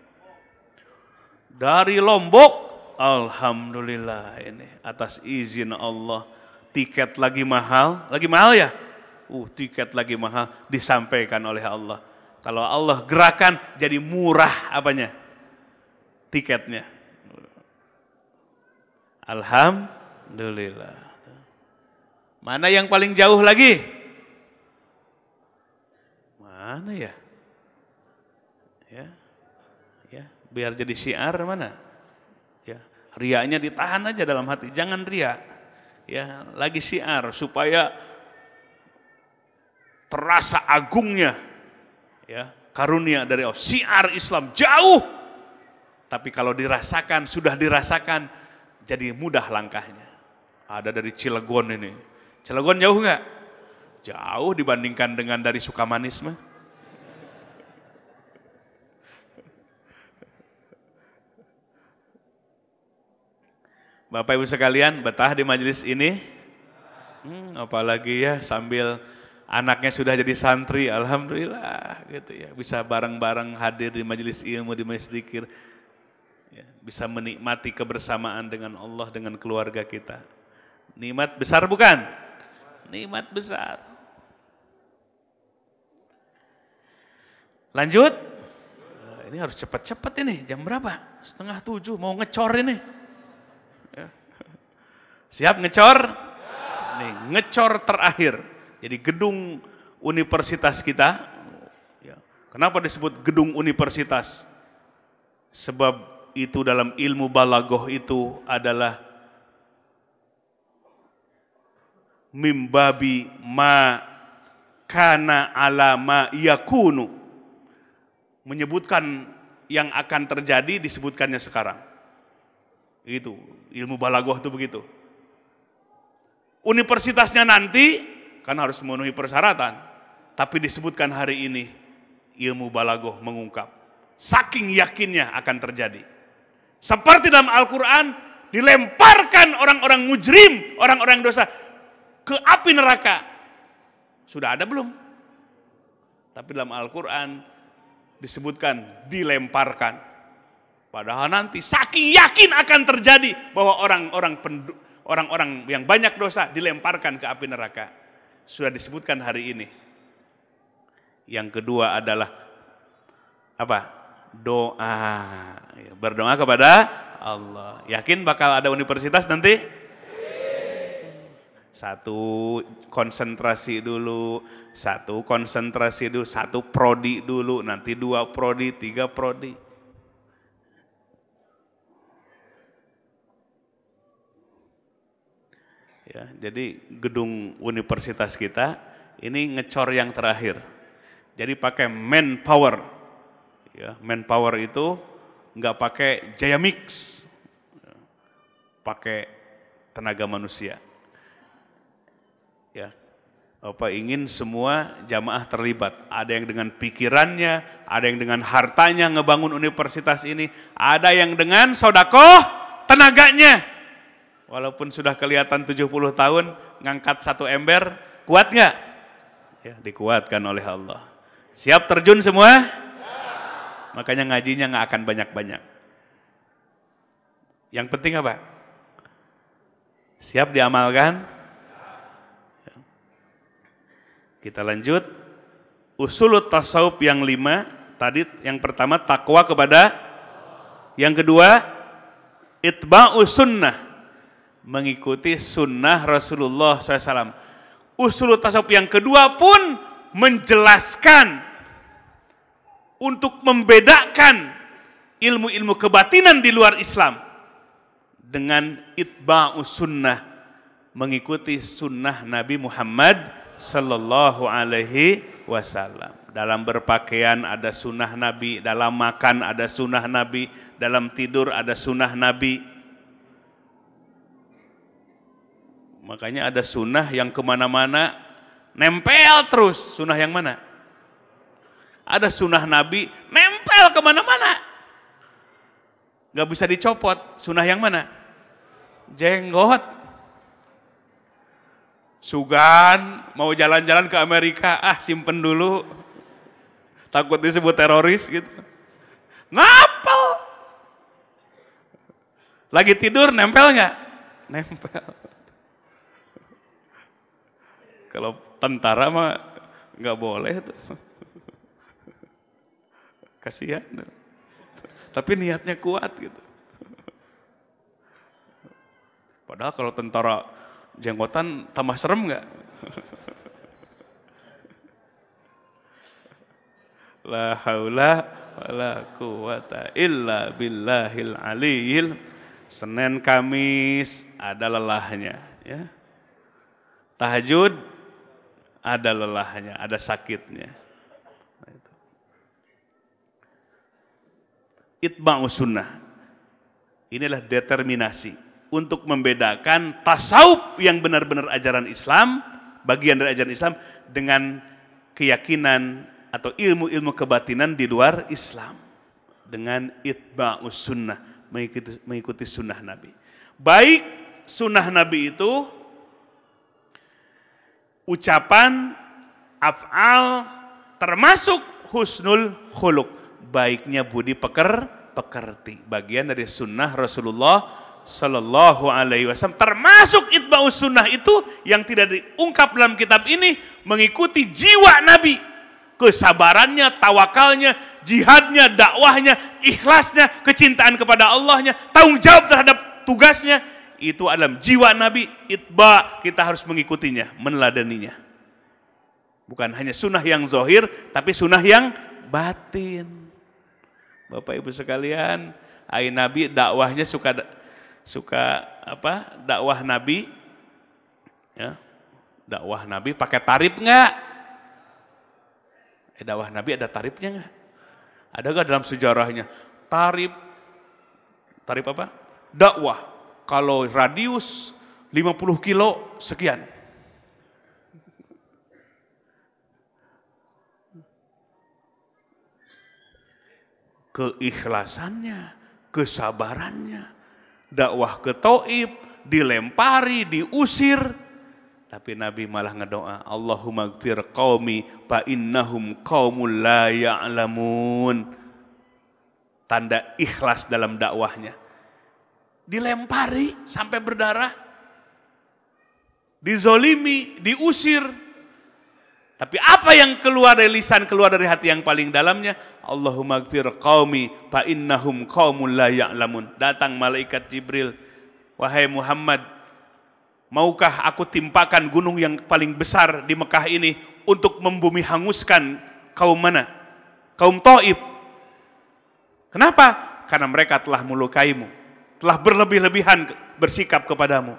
Dari Lombok. Alhamdulillah ini atas izin Allah. Tiket lagi mahal. Lagi mahal ya? Uh, tiket lagi mahal disampaikan oleh Allah. Kalau Allah gerakan jadi murah apanya? Tiketnya. Alhamdulillah. Mana yang paling jauh lagi? Mana ya? Ya. Ya, biar jadi syiar mana? Ya, riaknya ditahan aja dalam hati, jangan riak. Ya, lagi syiar supaya terasa agungnya ya karunia dari Allah. Syiar Islam jauh Tapi kalau dirasakan, sudah dirasakan, jadi mudah langkahnya. Ada dari Cilegon ini. Cilegon jauh nggak? Jauh dibandingkan dengan dari Sukamanis mah. Bapak Ibu sekalian, betah di majelis ini? Hmm, apalagi ya sambil anaknya sudah jadi santri, alhamdulillah gitu ya. Bisa bareng-bareng hadir di majelis ilmu, di majelis zikir. Ya, bisa menikmati kebersamaan dengan Allah, dengan keluarga kita. Nikmat besar bukan? Nikmat besar. Lanjut. Ini harus cepat-cepat ini. Jam berapa? Setengah tujuh. Mau ngecor ini. Ya. Siap ngecor? Nih, ngecor terakhir. Jadi gedung universitas kita. Ya. Kenapa disebut gedung universitas? Sebab itu dalam ilmu balaghah itu adalah mimbabi ma kana ala ma yakunu, menyebutkan yang akan terjadi disebutkannya sekarang. Itu ilmu balaghah itu begitu. Universitasnya nanti kan harus memenuhi persyaratan, tapi disebutkan hari ini ilmu balaghah mengungkap saking yakinnya akan terjadi. Seperti dalam Al-Quran, dilemparkan orang-orang mujrim, orang-orang dosa ke api neraka. Sudah ada belum? Tapi dalam Al-Quran disebutkan dilemparkan. Padahal nanti saking yakin akan terjadi bahwa orang-orang orang-orang yang banyak dosa dilemparkan ke api neraka. Sudah disebutkan hari ini. Yang kedua adalah apa? Doa, berdoa kepada Allah. Yakin bakal ada universitas nanti? Satu konsentrasi dulu, satu konsentrasi dulu, satu prodi dulu, nanti dua prodi, tiga prodi. Ya, jadi gedung universitas kita ini ngecor yang terakhir. Jadi pakai manpower. Ya, manpower itu nggak pakai Jaya Mix, pakai tenaga manusia. Ya, apa ingin semua jamaah terlibat. Ada yang dengan pikirannya, ada yang dengan hartanya ngebangun universitas ini, ada yang dengan sodakoh tenaganya. Walaupun sudah kelihatan tujuh puluh tahun ngangkat satu ember, kuat nggak? Ya, dikuatkan oleh Allah. Siap terjun semua? Makanya ngajinya nggak akan banyak-banyak. Yang penting apa? Siap diamalkan? Kita lanjut. Usulut tasawuf yang lima. Tadi yang pertama takwa kepada. Yang kedua itba'u sunnah, mengikuti sunnah Rasulullah shallallahu alaihi wasallam. Usulut tasawuf yang kedua pun menjelaskan untuk membedakan ilmu-ilmu kebatinan di luar Islam dengan itba'u sunnah, mengikuti sunnah Nabi Muhammad sallallahu alaihi wasallam. Dalam berpakaian ada sunnah Nabi, dalam makan ada sunnah Nabi, dalam tidur ada sunnah Nabi. Makanya ada sunnah yang kemana-mana nempel terus. Sunnah yang mana? Ada sunnah Nabi nempel kemana-mana, gak bisa dicopot. Sunnah yang mana? Jenggot. Sugan mau jalan-jalan ke Amerika, ah simpen dulu, takut disebut teroris gitu. Ngapel. Lagi tidur nempel nggak? Nempel. Kalau tentara mah nggak boleh tuh. Kasihan. Tapi niatnya kuat gitu. Padahal kalau tentara jenggotan tambah serem nggak? La haula wala quwata illa billahil aliyil. Senin Kamis ada lelahnya, ya. Tahajud ada lelahnya, ada sakitnya. itba'us sunnah. Inilah determinasi untuk membedakan tasawuf yang benar-benar ajaran Islam, bagian dari ajaran Islam, dengan keyakinan atau ilmu-ilmu kebatinan di luar Islam. Dengan itba'us sunnah, mengikuti, mengikuti sunnah Nabi. Baik sunnah Nabi itu ucapan, af'al, termasuk husnul khuluq, baiknya budi peker, pekerti, bagian dari sunnah Rasulullah Sallallahu Alaihi Wasallam. Termasuk itba'us sunnah itu yang tidak diungkap dalam kitab ini, mengikuti jiwa Nabi, kesabarannya, tawakalnya, jihadnya, dakwahnya, ikhlasnya, kecintaan kepada Allahnya, tanggung jawab terhadap tugasnya. Itu adalah jiwa Nabi. Itba, kita harus mengikutinya, meneladaninya. Bukan hanya sunnah yang zohir, tapi sunnah yang batin. Bapak Ibu sekalian, ai Nabi dakwahnya suka suka apa? Dakwah Nabi, ya, dakwah Nabi pakai tarif nggak? Eh, dakwah Nabi ada tarifnya nggak? Ada nggak dalam sejarahnya? Tarif, tarif apa? Dakwah. Kalau radius lima puluh kilo sekian. Keikhlasannya, kesabarannya, dakwah ke Taif, dilempari, diusir, tapi Nabi malah ngedoa, Allahumma gfir qaumi fa innahum qaumul la ya'lamun. Tanda ikhlas dalam dakwahnya. Dilempari sampai berdarah, dizolimi, diusir. Tapi apa yang keluar dari lisan, keluar dari hati yang paling dalamnya, Allahumma gfir qaumi fa innahum qaumul la ya'lamun. Datang malaikat Jibril, wahai Muhammad, maukah aku timpakan gunung yang paling besar di Mekah ini untuk membumi hanguskan kaum mana? Kaum Taif. Kenapa? Karena mereka telah melukaimu, telah berlebih-lebihan bersikap kepadamu.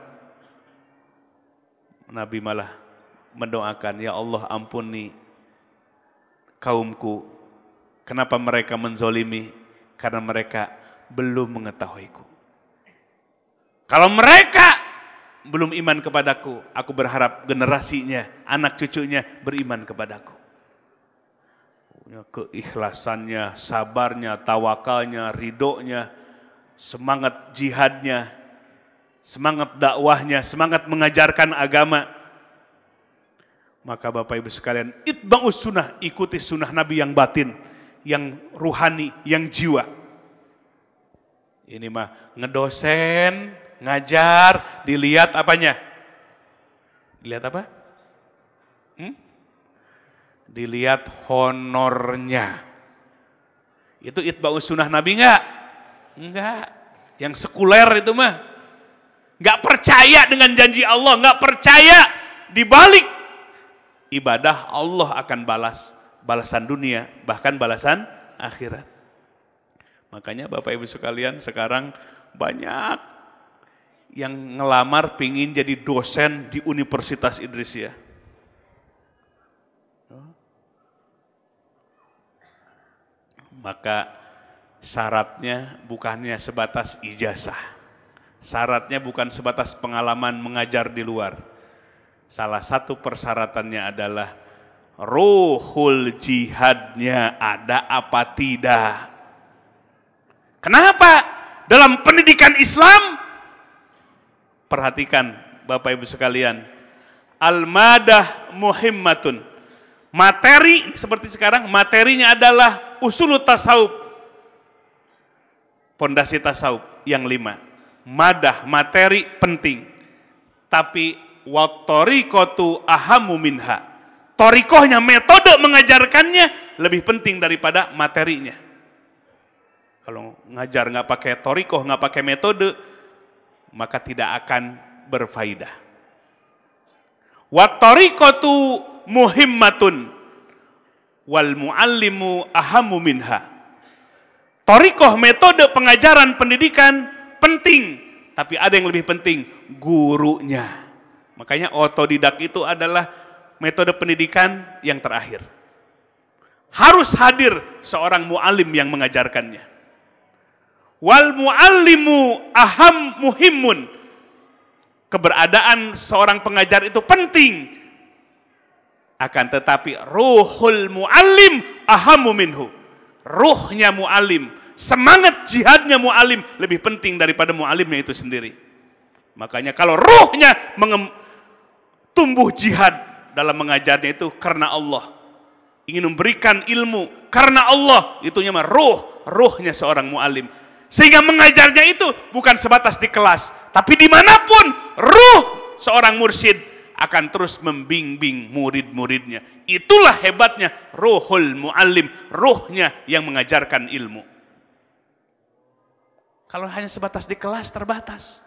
Nabi malah mendoakan, ya Allah ampuni kaumku. Kenapa mereka menzolimi? Karena mereka belum mengetahuiku. Kalau mereka belum iman kepadaku, aku berharap generasinya, anak cucunya beriman kepadaku. Keikhlasannya, sabarnya, tawakalnya, ridhonya, semangat jihadnya, semangat dakwahnya, semangat mengajarkan agama. Maka Bapak Ibu sekalian, itba'us sunnah, ikuti sunnah Nabi yang batin, yang ruhani, yang jiwa. Ini mah ngedosen, ngajar, dilihat apanya? Dilihat apa? Hmm? Dilihat honornya. Itu itba'us sunnah Nabi enggak? Enggak. Yang sekuler itu mah. Enggak percaya dengan janji Allah, enggak percaya di balik ibadah Allah akan balas, balasan dunia, bahkan balasan akhirat. Makanya Bapak Ibu sekalian, sekarang banyak yang ngelamar pingin jadi dosen di Universitas Idrisiyah. Maka syaratnya bukannya sebatas ijazah. Syaratnya bukan sebatas pengalaman mengajar di luar. Salah satu persyaratannya adalah ruhul jihadnya ada apa tidak. Kenapa? Dalam pendidikan Islam, perhatikan Bapak Ibu sekalian, al-madah muhimmatun. Materi seperti sekarang, materinya adalah usulut tasawuf. Pondasi tasawuf yang lima. Madah, materi penting. Tapi wa tariqatu ahamu minha. Torikohnya, metode mengajarkannya lebih penting daripada materinya. Kalau ngajar nggak pakai torikoh, nggak pakai metode, maka tidak akan berfaedah. Wa tariqatu muhimmatun wal muallimu ahamu minha. Torikoh, metode pengajaran pendidikan penting, tapi ada yang lebih penting, gurunya. Makanya otodidak itu adalah metode pendidikan yang terakhir. Harus hadir seorang muallim yang mengajarkannya. Wal muallimu aham muhimun. Keberadaan seorang pengajar itu penting. Akan tetapi ruhul muallim ahamu minhu. Ruhnya muallim, semangat jihadnya muallim lebih penting daripada muallimnya itu sendiri. Makanya kalau ruhnya tumbuh jihad dalam mengajarnya itu karena Allah, ingin memberikan ilmu karena Allah, itunya mah ruh, ruhnya seorang muallim. Sehingga mengajarnya itu bukan sebatas di kelas, tapi dimanapun ruh seorang mursyid akan terus membimbing murid-muridnya. Itulah hebatnya ruhul muallim, ruhnya yang mengajarkan ilmu. Kalau hanya sebatas di kelas terbatas.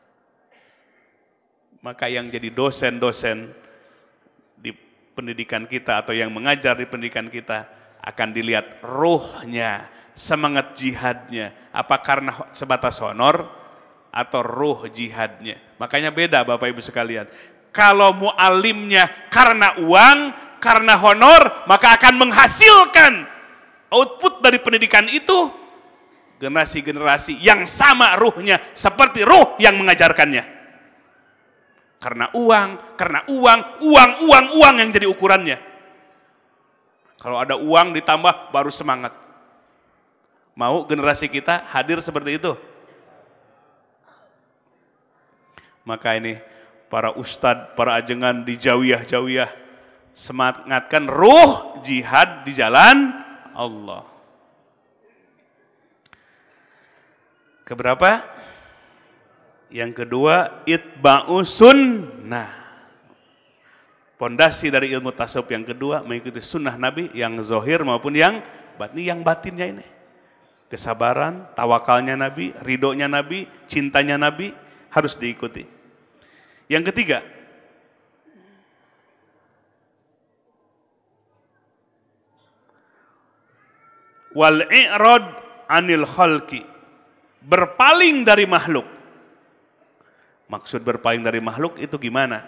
Maka yang jadi dosen-dosen di pendidikan kita atau yang mengajar di pendidikan kita akan dilihat ruhnya, semangat jihadnya. Apa karena sebatas honor atau ruh jihadnya? Makanya beda Bapak Ibu sekalian. Kalau muallimnya karena uang, karena honor, maka akan menghasilkan output dari pendidikan itu generasi-generasi yang sama ruhnya seperti ruh yang mengajarkannya. Karena uang, karena uang, uang, uang, uang yang jadi ukurannya. Kalau ada uang ditambah baru semangat. Mau generasi kita hadir seperti itu? Maka ini para ustadz, para ajengan di jawiyah-jawiyah semangatkan ruh jihad di jalan Allah. Keberapa? Yang kedua, itba'u sunnah. Pondasi dari ilmu tasawuf yang kedua mengikuti sunnah Nabi yang zohir maupun yang batni, yang batinnya ini. Kesabaran, tawakalnya Nabi, ridhonya Nabi, cintanya Nabi harus diikuti. Yang ketiga, wal i'rad anil khalqi, berpaling dari makhluk. Maksud berpaling dari makhluk itu gimana?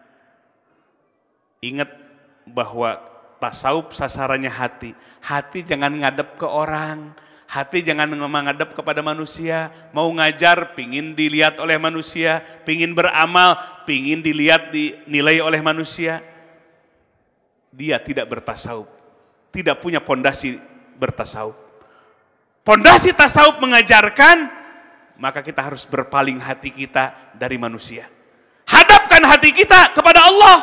Ingat bahwa tasawuf sasarannya hati. Hati jangan ngadep ke orang. Hati jangan menghadap kepada manusia. Mau ngajar, pingin dilihat oleh manusia. Pingin beramal, pingin dilihat, dinilai oleh manusia. Dia tidak bertasawuf. Tidak punya pondasi bertasawuf. Pondasi tasawuf mengajarkan, maka kita harus berpaling hati kita dari manusia. Hadapkan hati kita kepada Allah.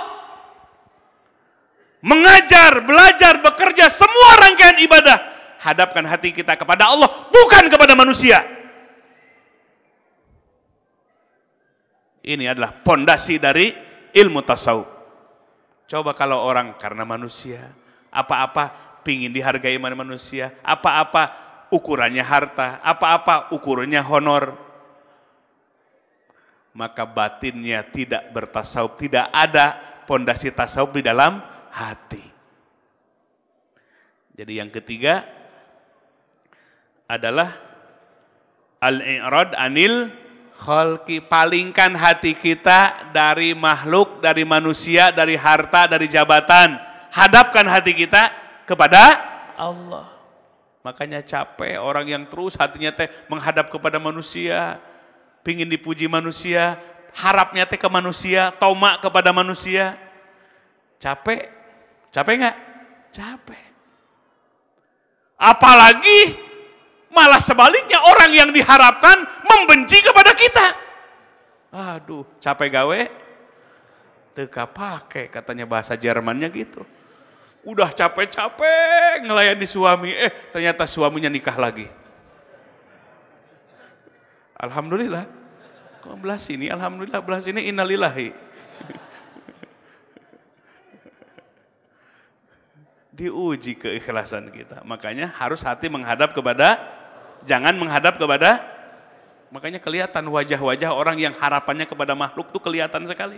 Mengajar, belajar, bekerja, semua rangkaian ibadah. Hadapkan hati kita kepada Allah, bukan kepada manusia. Ini adalah pondasi dari ilmu tasawuf. Coba kalau orang karena manusia, apa-apa pingin dihargai manusia, apa-apa ukurannya harta, apa-apa ukurannya honor, maka batinnya tidak bertasawuf, tidak ada pondasi tasawuf di dalam hati. Jadi yang ketiga adalah al-i'rad anil khalqi, palingkan hati kita dari makhluk, dari manusia, dari harta, dari jabatan. Hadapkan hati kita kepada Allah. Makanya capek orang yang terus hatinya teh menghadap kepada manusia, pingin dipuji manusia, harapnya teh ke manusia, tamak kepada manusia. Capek, capek nggak? Capek. Apalagi malah sebaliknya orang yang diharapkan membenci kepada kita. Aduh, capek gawe, teka pake katanya bahasa Jermannya gitu. Udah capek-capek ngelayani suami, eh ternyata suaminya nikah lagi. Alhamdulillah. Kok belah sini, alhamdulillah, belah sini innalillahi. Diuji keikhlasan kita. Makanya harus hati menghadap kepada, jangan menghadap kepada, makanya kelihatan wajah-wajah orang yang harapannya kepada makhluk tuh kelihatan sekali.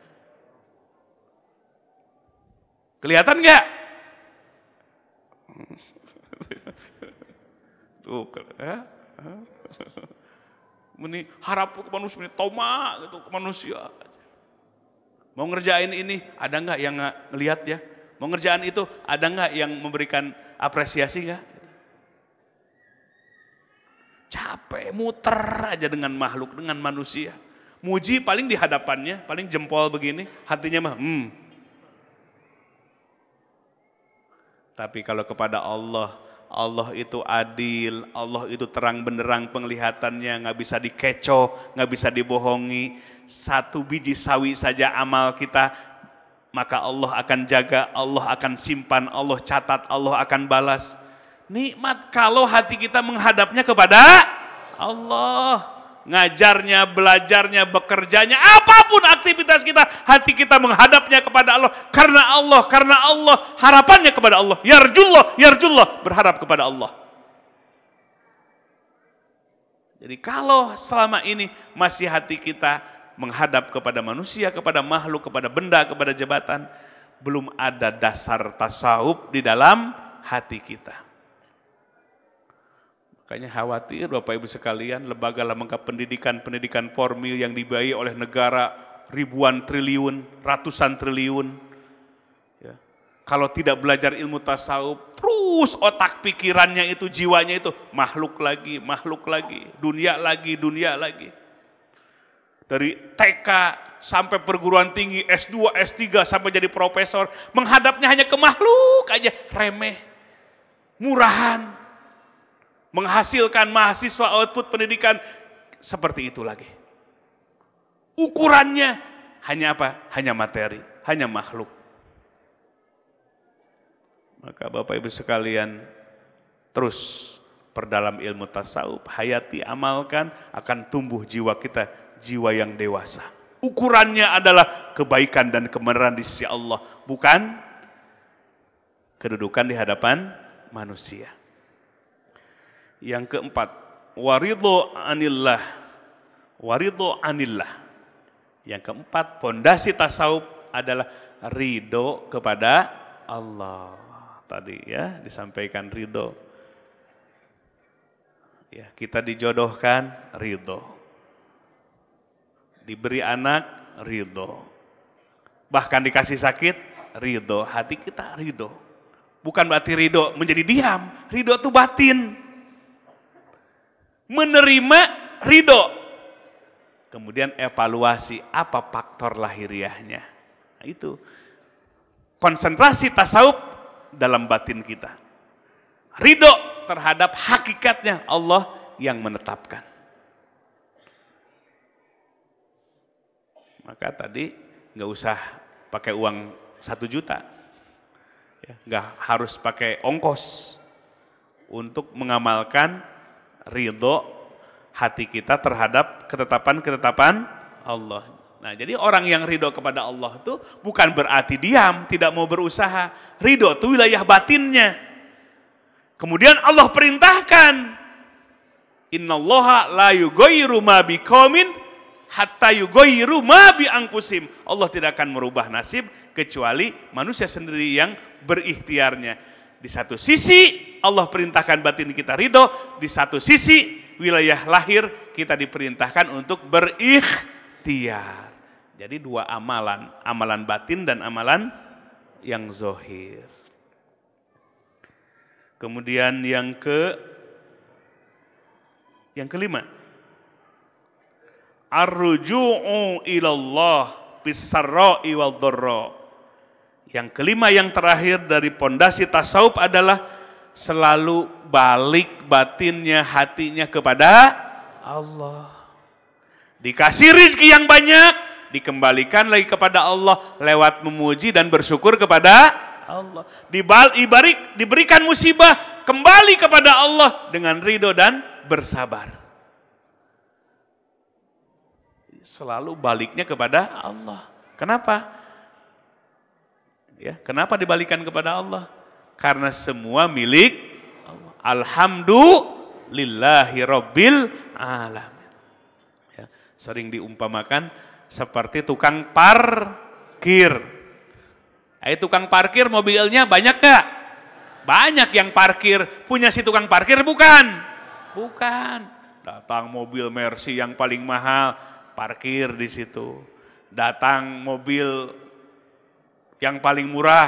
Kelihatan nggak? Tuh, ya. Meni harap ke manusia, ini toma gitu ke manusia. Mau ngerjain ini, ada nggak yang ngelihat ya? Mau ngerjaan itu, ada nggak yang memberikan apresiasi nggak? capek, muter aja dengan makhluk, dengan manusia. Muji paling di hadapannya, paling jempol begini, hatinya mah hmm. Tapi kalau kepada Allah, Allah itu adil, Allah itu terang benderang penglihatannya, nggak bisa dikecoh, nggak bisa dibohongi. Satu biji sawi saja amal kita, maka Allah akan jaga, Allah akan simpan, Allah catat, Allah akan balas. Nikmat kalau hati kita menghadapnya kepada Allah. Ngajarnya, belajarnya, bekerjanya, apapun aktivitas kita, hati kita menghadapnya kepada Allah. Karena Allah, karena Allah, harapannya kepada Allah. Yarjullah, yarjullah, berharap kepada Allah. Jadi kalau selama ini masih hati kita menghadap kepada manusia, kepada makhluk, kepada benda, kepada jabatan, belum ada dasar tasawuf di dalam hati kita. Makanya khawatir Bapak Ibu sekalian, lembaga-lembaga pendidikan, pendidikan formil yang dibiayai oleh negara ribuan triliun, ratusan triliun. Ya. Kalau tidak belajar ilmu tasawuf, terus otak pikirannya itu, jiwanya itu makhluk lagi, makhluk lagi, dunia lagi, dunia lagi. Dari T K sampai perguruan tinggi, S dua, S tiga sampai jadi profesor, menghadapnya hanya ke makhluk aja, remeh, murahan. Menghasilkan mahasiswa output pendidikan seperti itu lagi. Ukurannya hanya apa? Hanya materi, hanya makhluk. Maka Bapak Ibu sekalian, terus perdalam ilmu tasawuf, hayati, amalkan, akan tumbuh jiwa kita, jiwa yang dewasa. Ukurannya adalah kebaikan dan kebenaran di sisi Allah, bukan kedudukan di hadapan manusia. Yang keempat, waridho anillah, waridho anillah. Yang keempat, pondasi tasawuf adalah ridho kepada Allah. Tadi ya disampaikan ridho. Ya, kita dijodohkan ridho. Diberi anak ridho. Bahkan dikasih sakit ridho. Hati kita ridho. Bukan berarti ridho menjadi diam. Ridho itu batin. Menerima ridho, kemudian evaluasi apa faktor lahiriahnya. Nah, itu konsentrasi tasawuf dalam batin kita. Ridho terhadap hakikatnya Allah yang menetapkan. Maka tadi nggak usah pakai uang satu juta, ya, nggak harus pakai ongkos untuk mengamalkan ridho hati kita terhadap ketetapan-ketetapan Allah. Nah, jadi orang yang ridho kepada Allah itu bukan berarti diam, tidak mau berusaha. Ridho itu wilayah batinnya. Kemudian Allah perintahkan, innallaha la yughayyiru ma biqaumin hatta yughayyiru ma bi anfusihim. Allah tidak akan merubah nasib kecuali manusia sendiri yang berikhtiarnya. Di satu sisi Allah perintahkan batin kita ridho, di satu sisi wilayah lahir kita diperintahkan untuk berikhtiar. Jadi dua amalan, amalan batin dan amalan yang zohir. Kemudian yang ke yang kelima, ar-ruju'u ilallah bis-sarra'i wad-dharra. Yang kelima, yang terakhir dari pondasi tasawuf adalah selalu balik batinnya, hatinya kepada Allah. Dikasih rezeki yang banyak, dikembalikan lagi kepada Allah lewat memuji dan bersyukur kepada Allah. Dibalik, diberikan musibah, kembali kepada Allah dengan ridho dan bersabar. Selalu baliknya kepada Allah. Kenapa? Ya, kenapa dibalikan kepada Allah? Karena semua milik Allah. Alhamdulillahi Rabbil Alamin. Ya, sering diumpamakan seperti tukang parkir. Eh, tukang parkir mobilnya banyak gak? Banyak yang parkir. Punya si tukang parkir bukan? Bukan. Datang mobil Mercy yang paling mahal, parkir di situ. Datang mobil yang paling murah,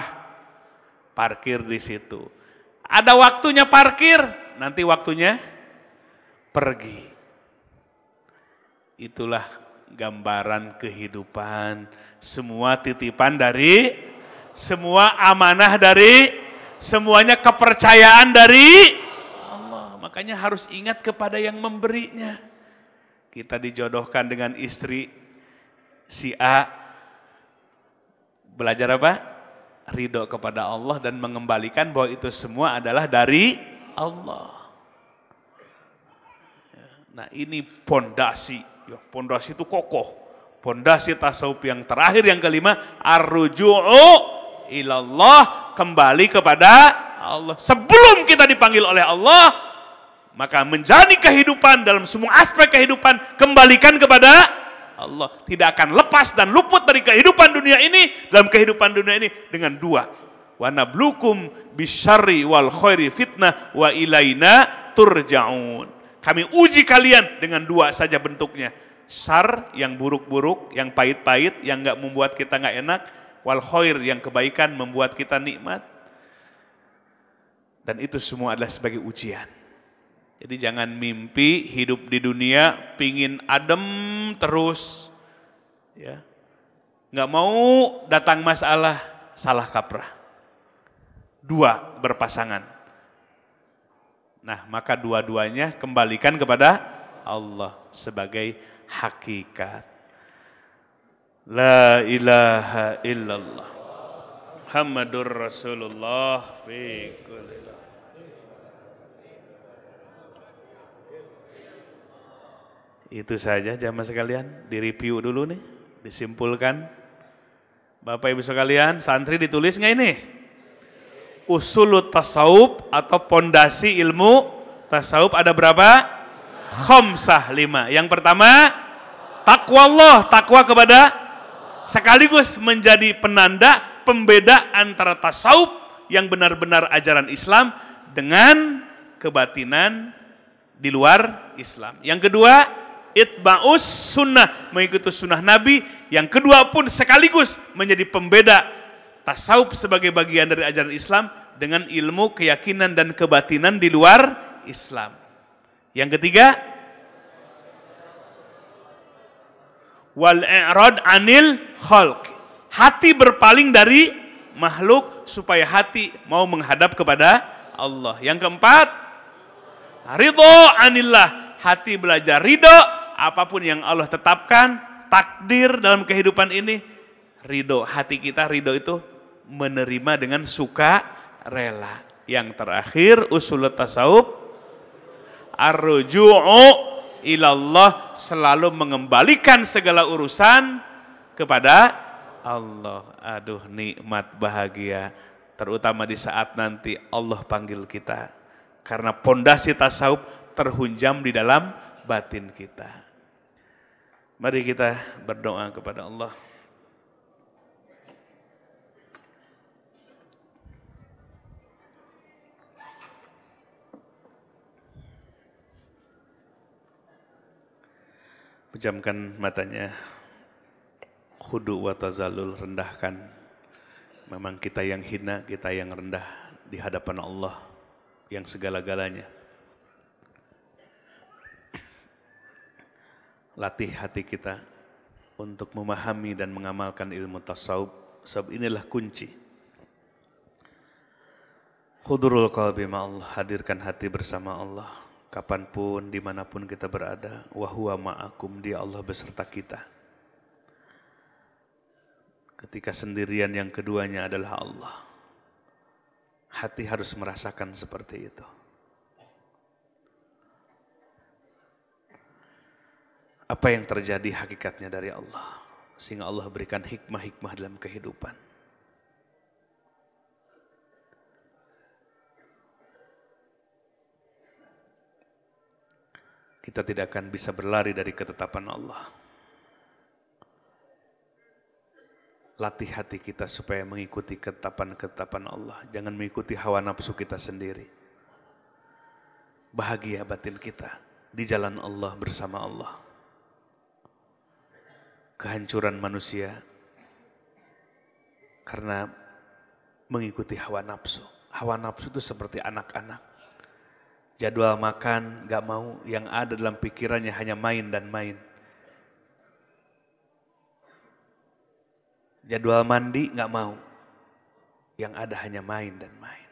parkir di situ. Ada waktunya parkir, nanti waktunya pergi. Itulah gambaran kehidupan. Semua titipan dari, semua amanah dari, semuanya kepercayaan dari Allah. Makanya harus ingat kepada yang memberinya. Kita dijodohkan dengan istri si A. Belajar apa? Ridho kepada Allah dan mengembalikan bahwa itu semua adalah dari Allah. Nah ini pondasi. Ya, pondasi itu kokoh. Pondasi tasawuf yang terakhir yang kelima, ar-ruju'u ilallah, kembali kepada Allah. Sebelum kita dipanggil oleh Allah, maka menjadi kehidupan dalam semua aspek kehidupan, kembalikan kepada Allah. Tidak akan lepas dan luput dari kehidupan dunia ini, dalam kehidupan dunia ini dengan dua. Wa nablukum bisyarri wal khairi fitnah wa ilaina turja'un. Kami uji kalian dengan dua saja bentuknya. Syar yang buruk-buruk, yang pahit-pahit, yang enggak membuat kita enggak enak, wal khair yang kebaikan membuat kita nikmat. Dan itu semua adalah sebagai ujian. Jadi jangan mimpi hidup di dunia pingin adem terus, ya, nggak mau datang masalah, salah kaprah. Dua berpasangan. Nah maka dua-duanya kembalikan kepada Allah sebagai hakikat. La ilaha illallah Muhammadur Rasulullah fi kulli. Itu saja jamaah sekalian, direview dulu nih, disimpulkan. Bapak Ibu sekalian, santri ditulis nggak ini? Usulut tasawuf atau pondasi ilmu tasawuf ada berapa? Khamsah, lima. Yang pertama, takwa Allah, takwa kepada, sekaligus menjadi penanda pembeda antara tasawuf yang benar-benar ajaran Islam dengan kebatinan di luar Islam. Yang kedua, itba'us sunnah, mengikuti sunnah Nabi. Yang kedua pun sekaligus menjadi pembeda tasawuf sebagai bagian dari ajaran Islam dengan ilmu, keyakinan dan kebatinan di luar Islam. Yang ketiga, wal i'rad anil khalq, hati berpaling dari makhluk supaya hati mau menghadap kepada Allah. Yang keempat, ridho anillah, hati belajar ridho apapun yang Allah tetapkan, takdir dalam kehidupan ini, ridho, hati kita ridho itu menerima dengan suka rela. Yang terakhir, usul tasawuf, ar-ruju'u ilallah, selalu mengembalikan segala urusan kepada Allah. Aduh nikmat bahagia, terutama di saat nanti Allah panggil kita. Karena pondasi tasawuf terhunjam di dalam batin kita. Mari kita berdoa kepada Allah. Pejamkan matanya. Khudu wa tazallul, rendahkan. Memang kita yang hina, kita yang rendah di hadapan Allah yang segala-galanya. Latih hati kita untuk memahami dan mengamalkan ilmu tasawuf, sebab inilah kunci. Hudurul qalbi ma'allah, hadirkan hati bersama Allah. Kapanpun, dimanapun kita berada, wa huwa ma'akum, dia Allah beserta kita. Ketika sendirian, yang keduanya adalah Allah. Hati harus merasakan seperti itu. Apa yang terjadi hakikatnya dari Allah, sehingga Allah berikan hikmah-hikmah dalam kehidupan. Kita tidak akan bisa berlari dari ketetapan Allah. Latih hati kita supaya mengikuti ketetapan-ketetapan Allah. Jangan mengikuti hawa nafsu kita sendiri. Bahagia batin kita di jalan Allah, bersama Allah. Kehancuran manusia karena mengikuti hawa nafsu. Hawa nafsu itu seperti anak-anak. Jadwal makan gak mau, yang ada dalam pikirannya hanya main dan main. Jadwal mandi gak mau, yang ada hanya main dan main.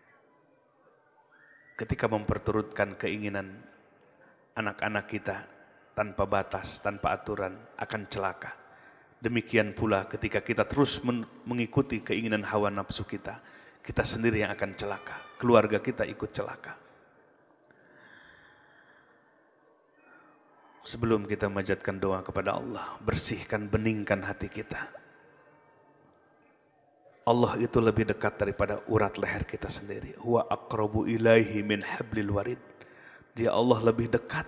Ketika memperturutkan keinginan anak-anak kita tanpa batas, tanpa aturan, akan celaka. Demikian pula ketika kita terus mengikuti keinginan hawa nafsu kita, kita sendiri yang akan celaka, keluarga kita ikut celaka. Sebelum kita manjatkan doa kepada Allah, bersihkan, beningkan hati kita. Allah itu lebih dekat daripada urat leher kita sendiri. Huwa aqrabu ilaihi min hablil warid. Dia Allah lebih dekat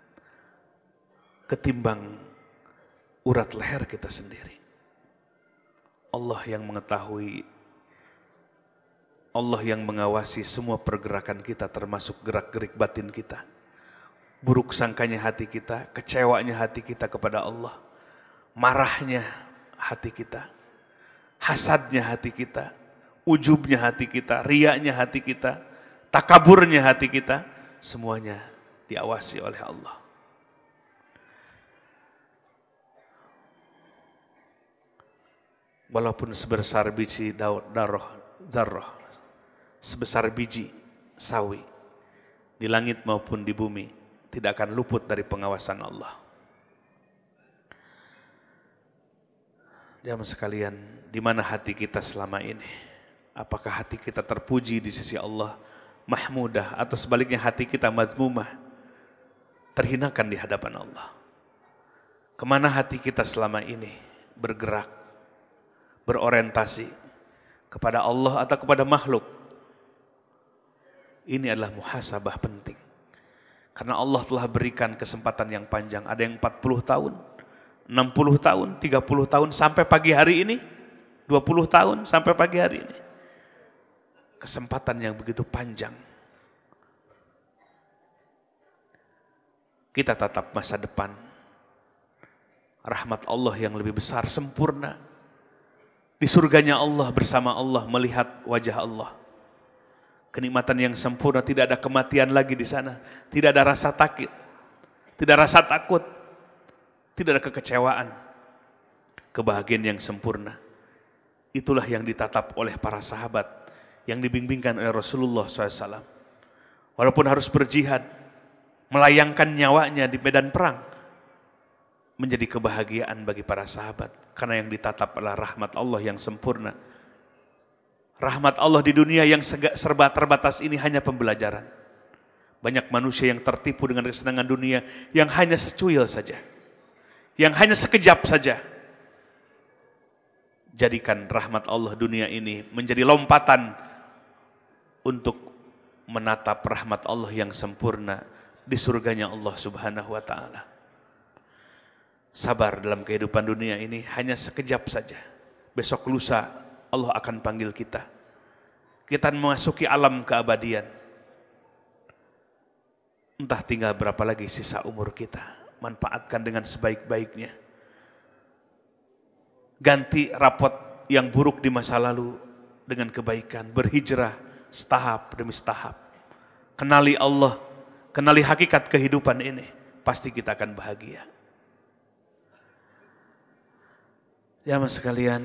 ketimbang urat leher kita sendiri. Allah yang mengetahui, Allah yang mengawasi semua pergerakan kita, termasuk gerak-gerik batin kita. Buruk sangkanya hati kita, kecewanya hati kita kepada Allah, marahnya hati kita, hasadnya hati kita, ujubnya hati kita, riyanya hati kita, takaburnya hati kita, semuanya diawasi oleh Allah. Walaupun sebesar biji darah, zarrah, sebesar biji sawi di langit maupun di bumi, tidak akan luput dari pengawasan Allah. Jamaah sekalian, di mana hati kita selama ini? Apakah hati kita terpuji di sisi Allah, mahmudah, atau sebaliknya hati kita mazmumah, terhinakan di hadapan Allah? Kemana hati kita selama ini bergerak, berorientasi kepada Allah atau kepada makhluk? Ini adalah muhasabah penting. Karena Allah telah berikan kesempatan yang panjang. Ada yang empat puluh tahun, enam puluh tahun, tiga puluh tahun, sampai pagi hari ini, dua puluh tahun sampai pagi hari ini. Kesempatan yang begitu panjang. Kita tatap masa depan. Rahmat Allah yang lebih besar, sempurna. Di surganya Allah, bersama Allah, melihat wajah Allah. Kenikmatan yang sempurna, tidak ada kematian lagi di sana, tidak ada rasa takut, tidak rasa takut, tidak ada kekecewaan, kebahagiaan yang sempurna. Itulah yang ditatap oleh para sahabat, yang dibimbingkan oleh Rasulullah shallallahu alaihi wasallam. Walaupun harus berjihad, melayangkan nyawanya di medan perang, menjadi kebahagiaan bagi para sahabat, karena yang ditatap adalah rahmat Allah yang sempurna. Rahmat Allah di dunia yang serba terbatas ini hanya pembelajaran. Banyak manusia yang tertipu dengan kesenangan dunia yang hanya secuil saja, yang hanya sekejap saja. Jadikan rahmat Allah dunia ini menjadi lompatan untuk menatap rahmat Allah yang sempurna di surganya Allah Subhanahu wa ta'ala. Sabar dalam kehidupan dunia ini hanya sekejap saja. Besok lusa Allah akan panggil kita. Kita memasuki alam keabadian. Entah tinggal berapa lagi sisa umur kita. Manfaatkan dengan sebaik-baiknya. Ganti rapot yang buruk di masa lalu dengan kebaikan. Berhijrah setahap demi setahap. Kenali Allah, kenali hakikat kehidupan ini. Pasti kita akan bahagia. Jamaah sekalian,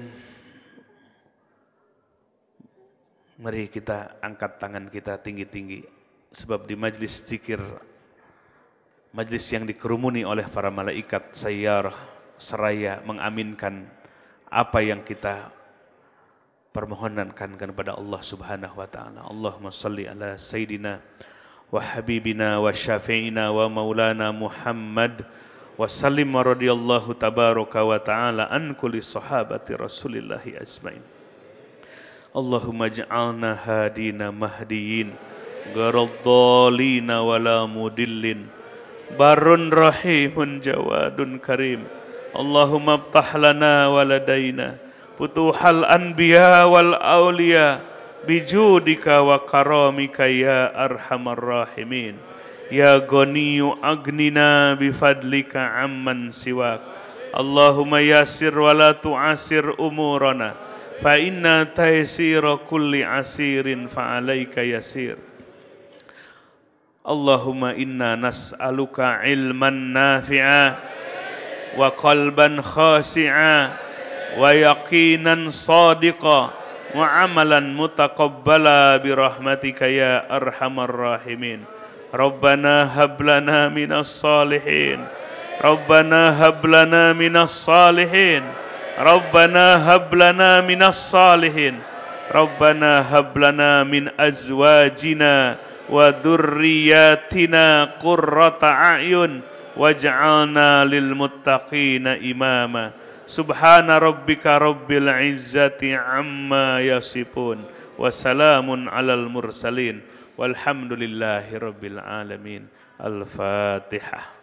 mari kita angkat tangan kita tinggi-tinggi. Sebab di majlis zikir, majlis yang dikerumuni oleh para malaikat sayyarah, seraya mengaminkan apa yang kita permohonkan kepada Allah Subhanahu wa ta'ala. Allahumma salli ala Sayyidina wa Habibina wa Syafi'ina wa Maulana Muhammad wa sallim wa radiyallahu tabaraka wa ta'ala an kulli sahabati Rasulillahi ajmain. Allahumma ja'alna hadina mahdiyin gharadhalina wala mudillin barun rahimun jawadun karim. Allahumma abtah lana waladaina futuhal anbiya wal awliya bijudika wa karamika ya arhamar rahimin. Ya ghaniyu agnina bifadlika amman siwak. Allahumma yasir wa la tu'asir umurana fa inna taysira kulli asirin fa alayka yasir. Allahumma inna nas'aluka ilman nafi'a wa qalban khasi'a wa yaqinan sadiqa wa amalan mutaqabbala birahmatika ya arhamar rahimin. Rabbana hablana minas salihin Rabbana hablana minas salihin Rabbana hablana minas salihin Rabbana hablana min azwajina wa dzurriyyatina qurrata a'yun waj'alna lil muttaqina imama. Subhana rabbika rabbil izzati amma yasifun wa salamun alal mursalin walhamdulillahi rabbil alamin. Al-Fatihah.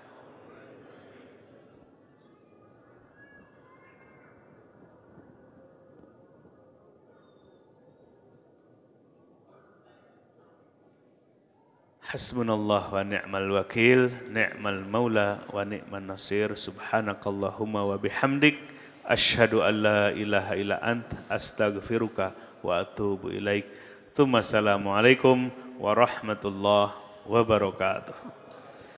Hasbunallah wa ni'mal wakil, ni'mal maula wa ni'man nasir. Subhanakallahumma wa bihamdik, asyhadu an la ilaha illa ant, astaghfiruka wa atubu ilaik. Assalamualaikum warahmatullahi wabarakatuh.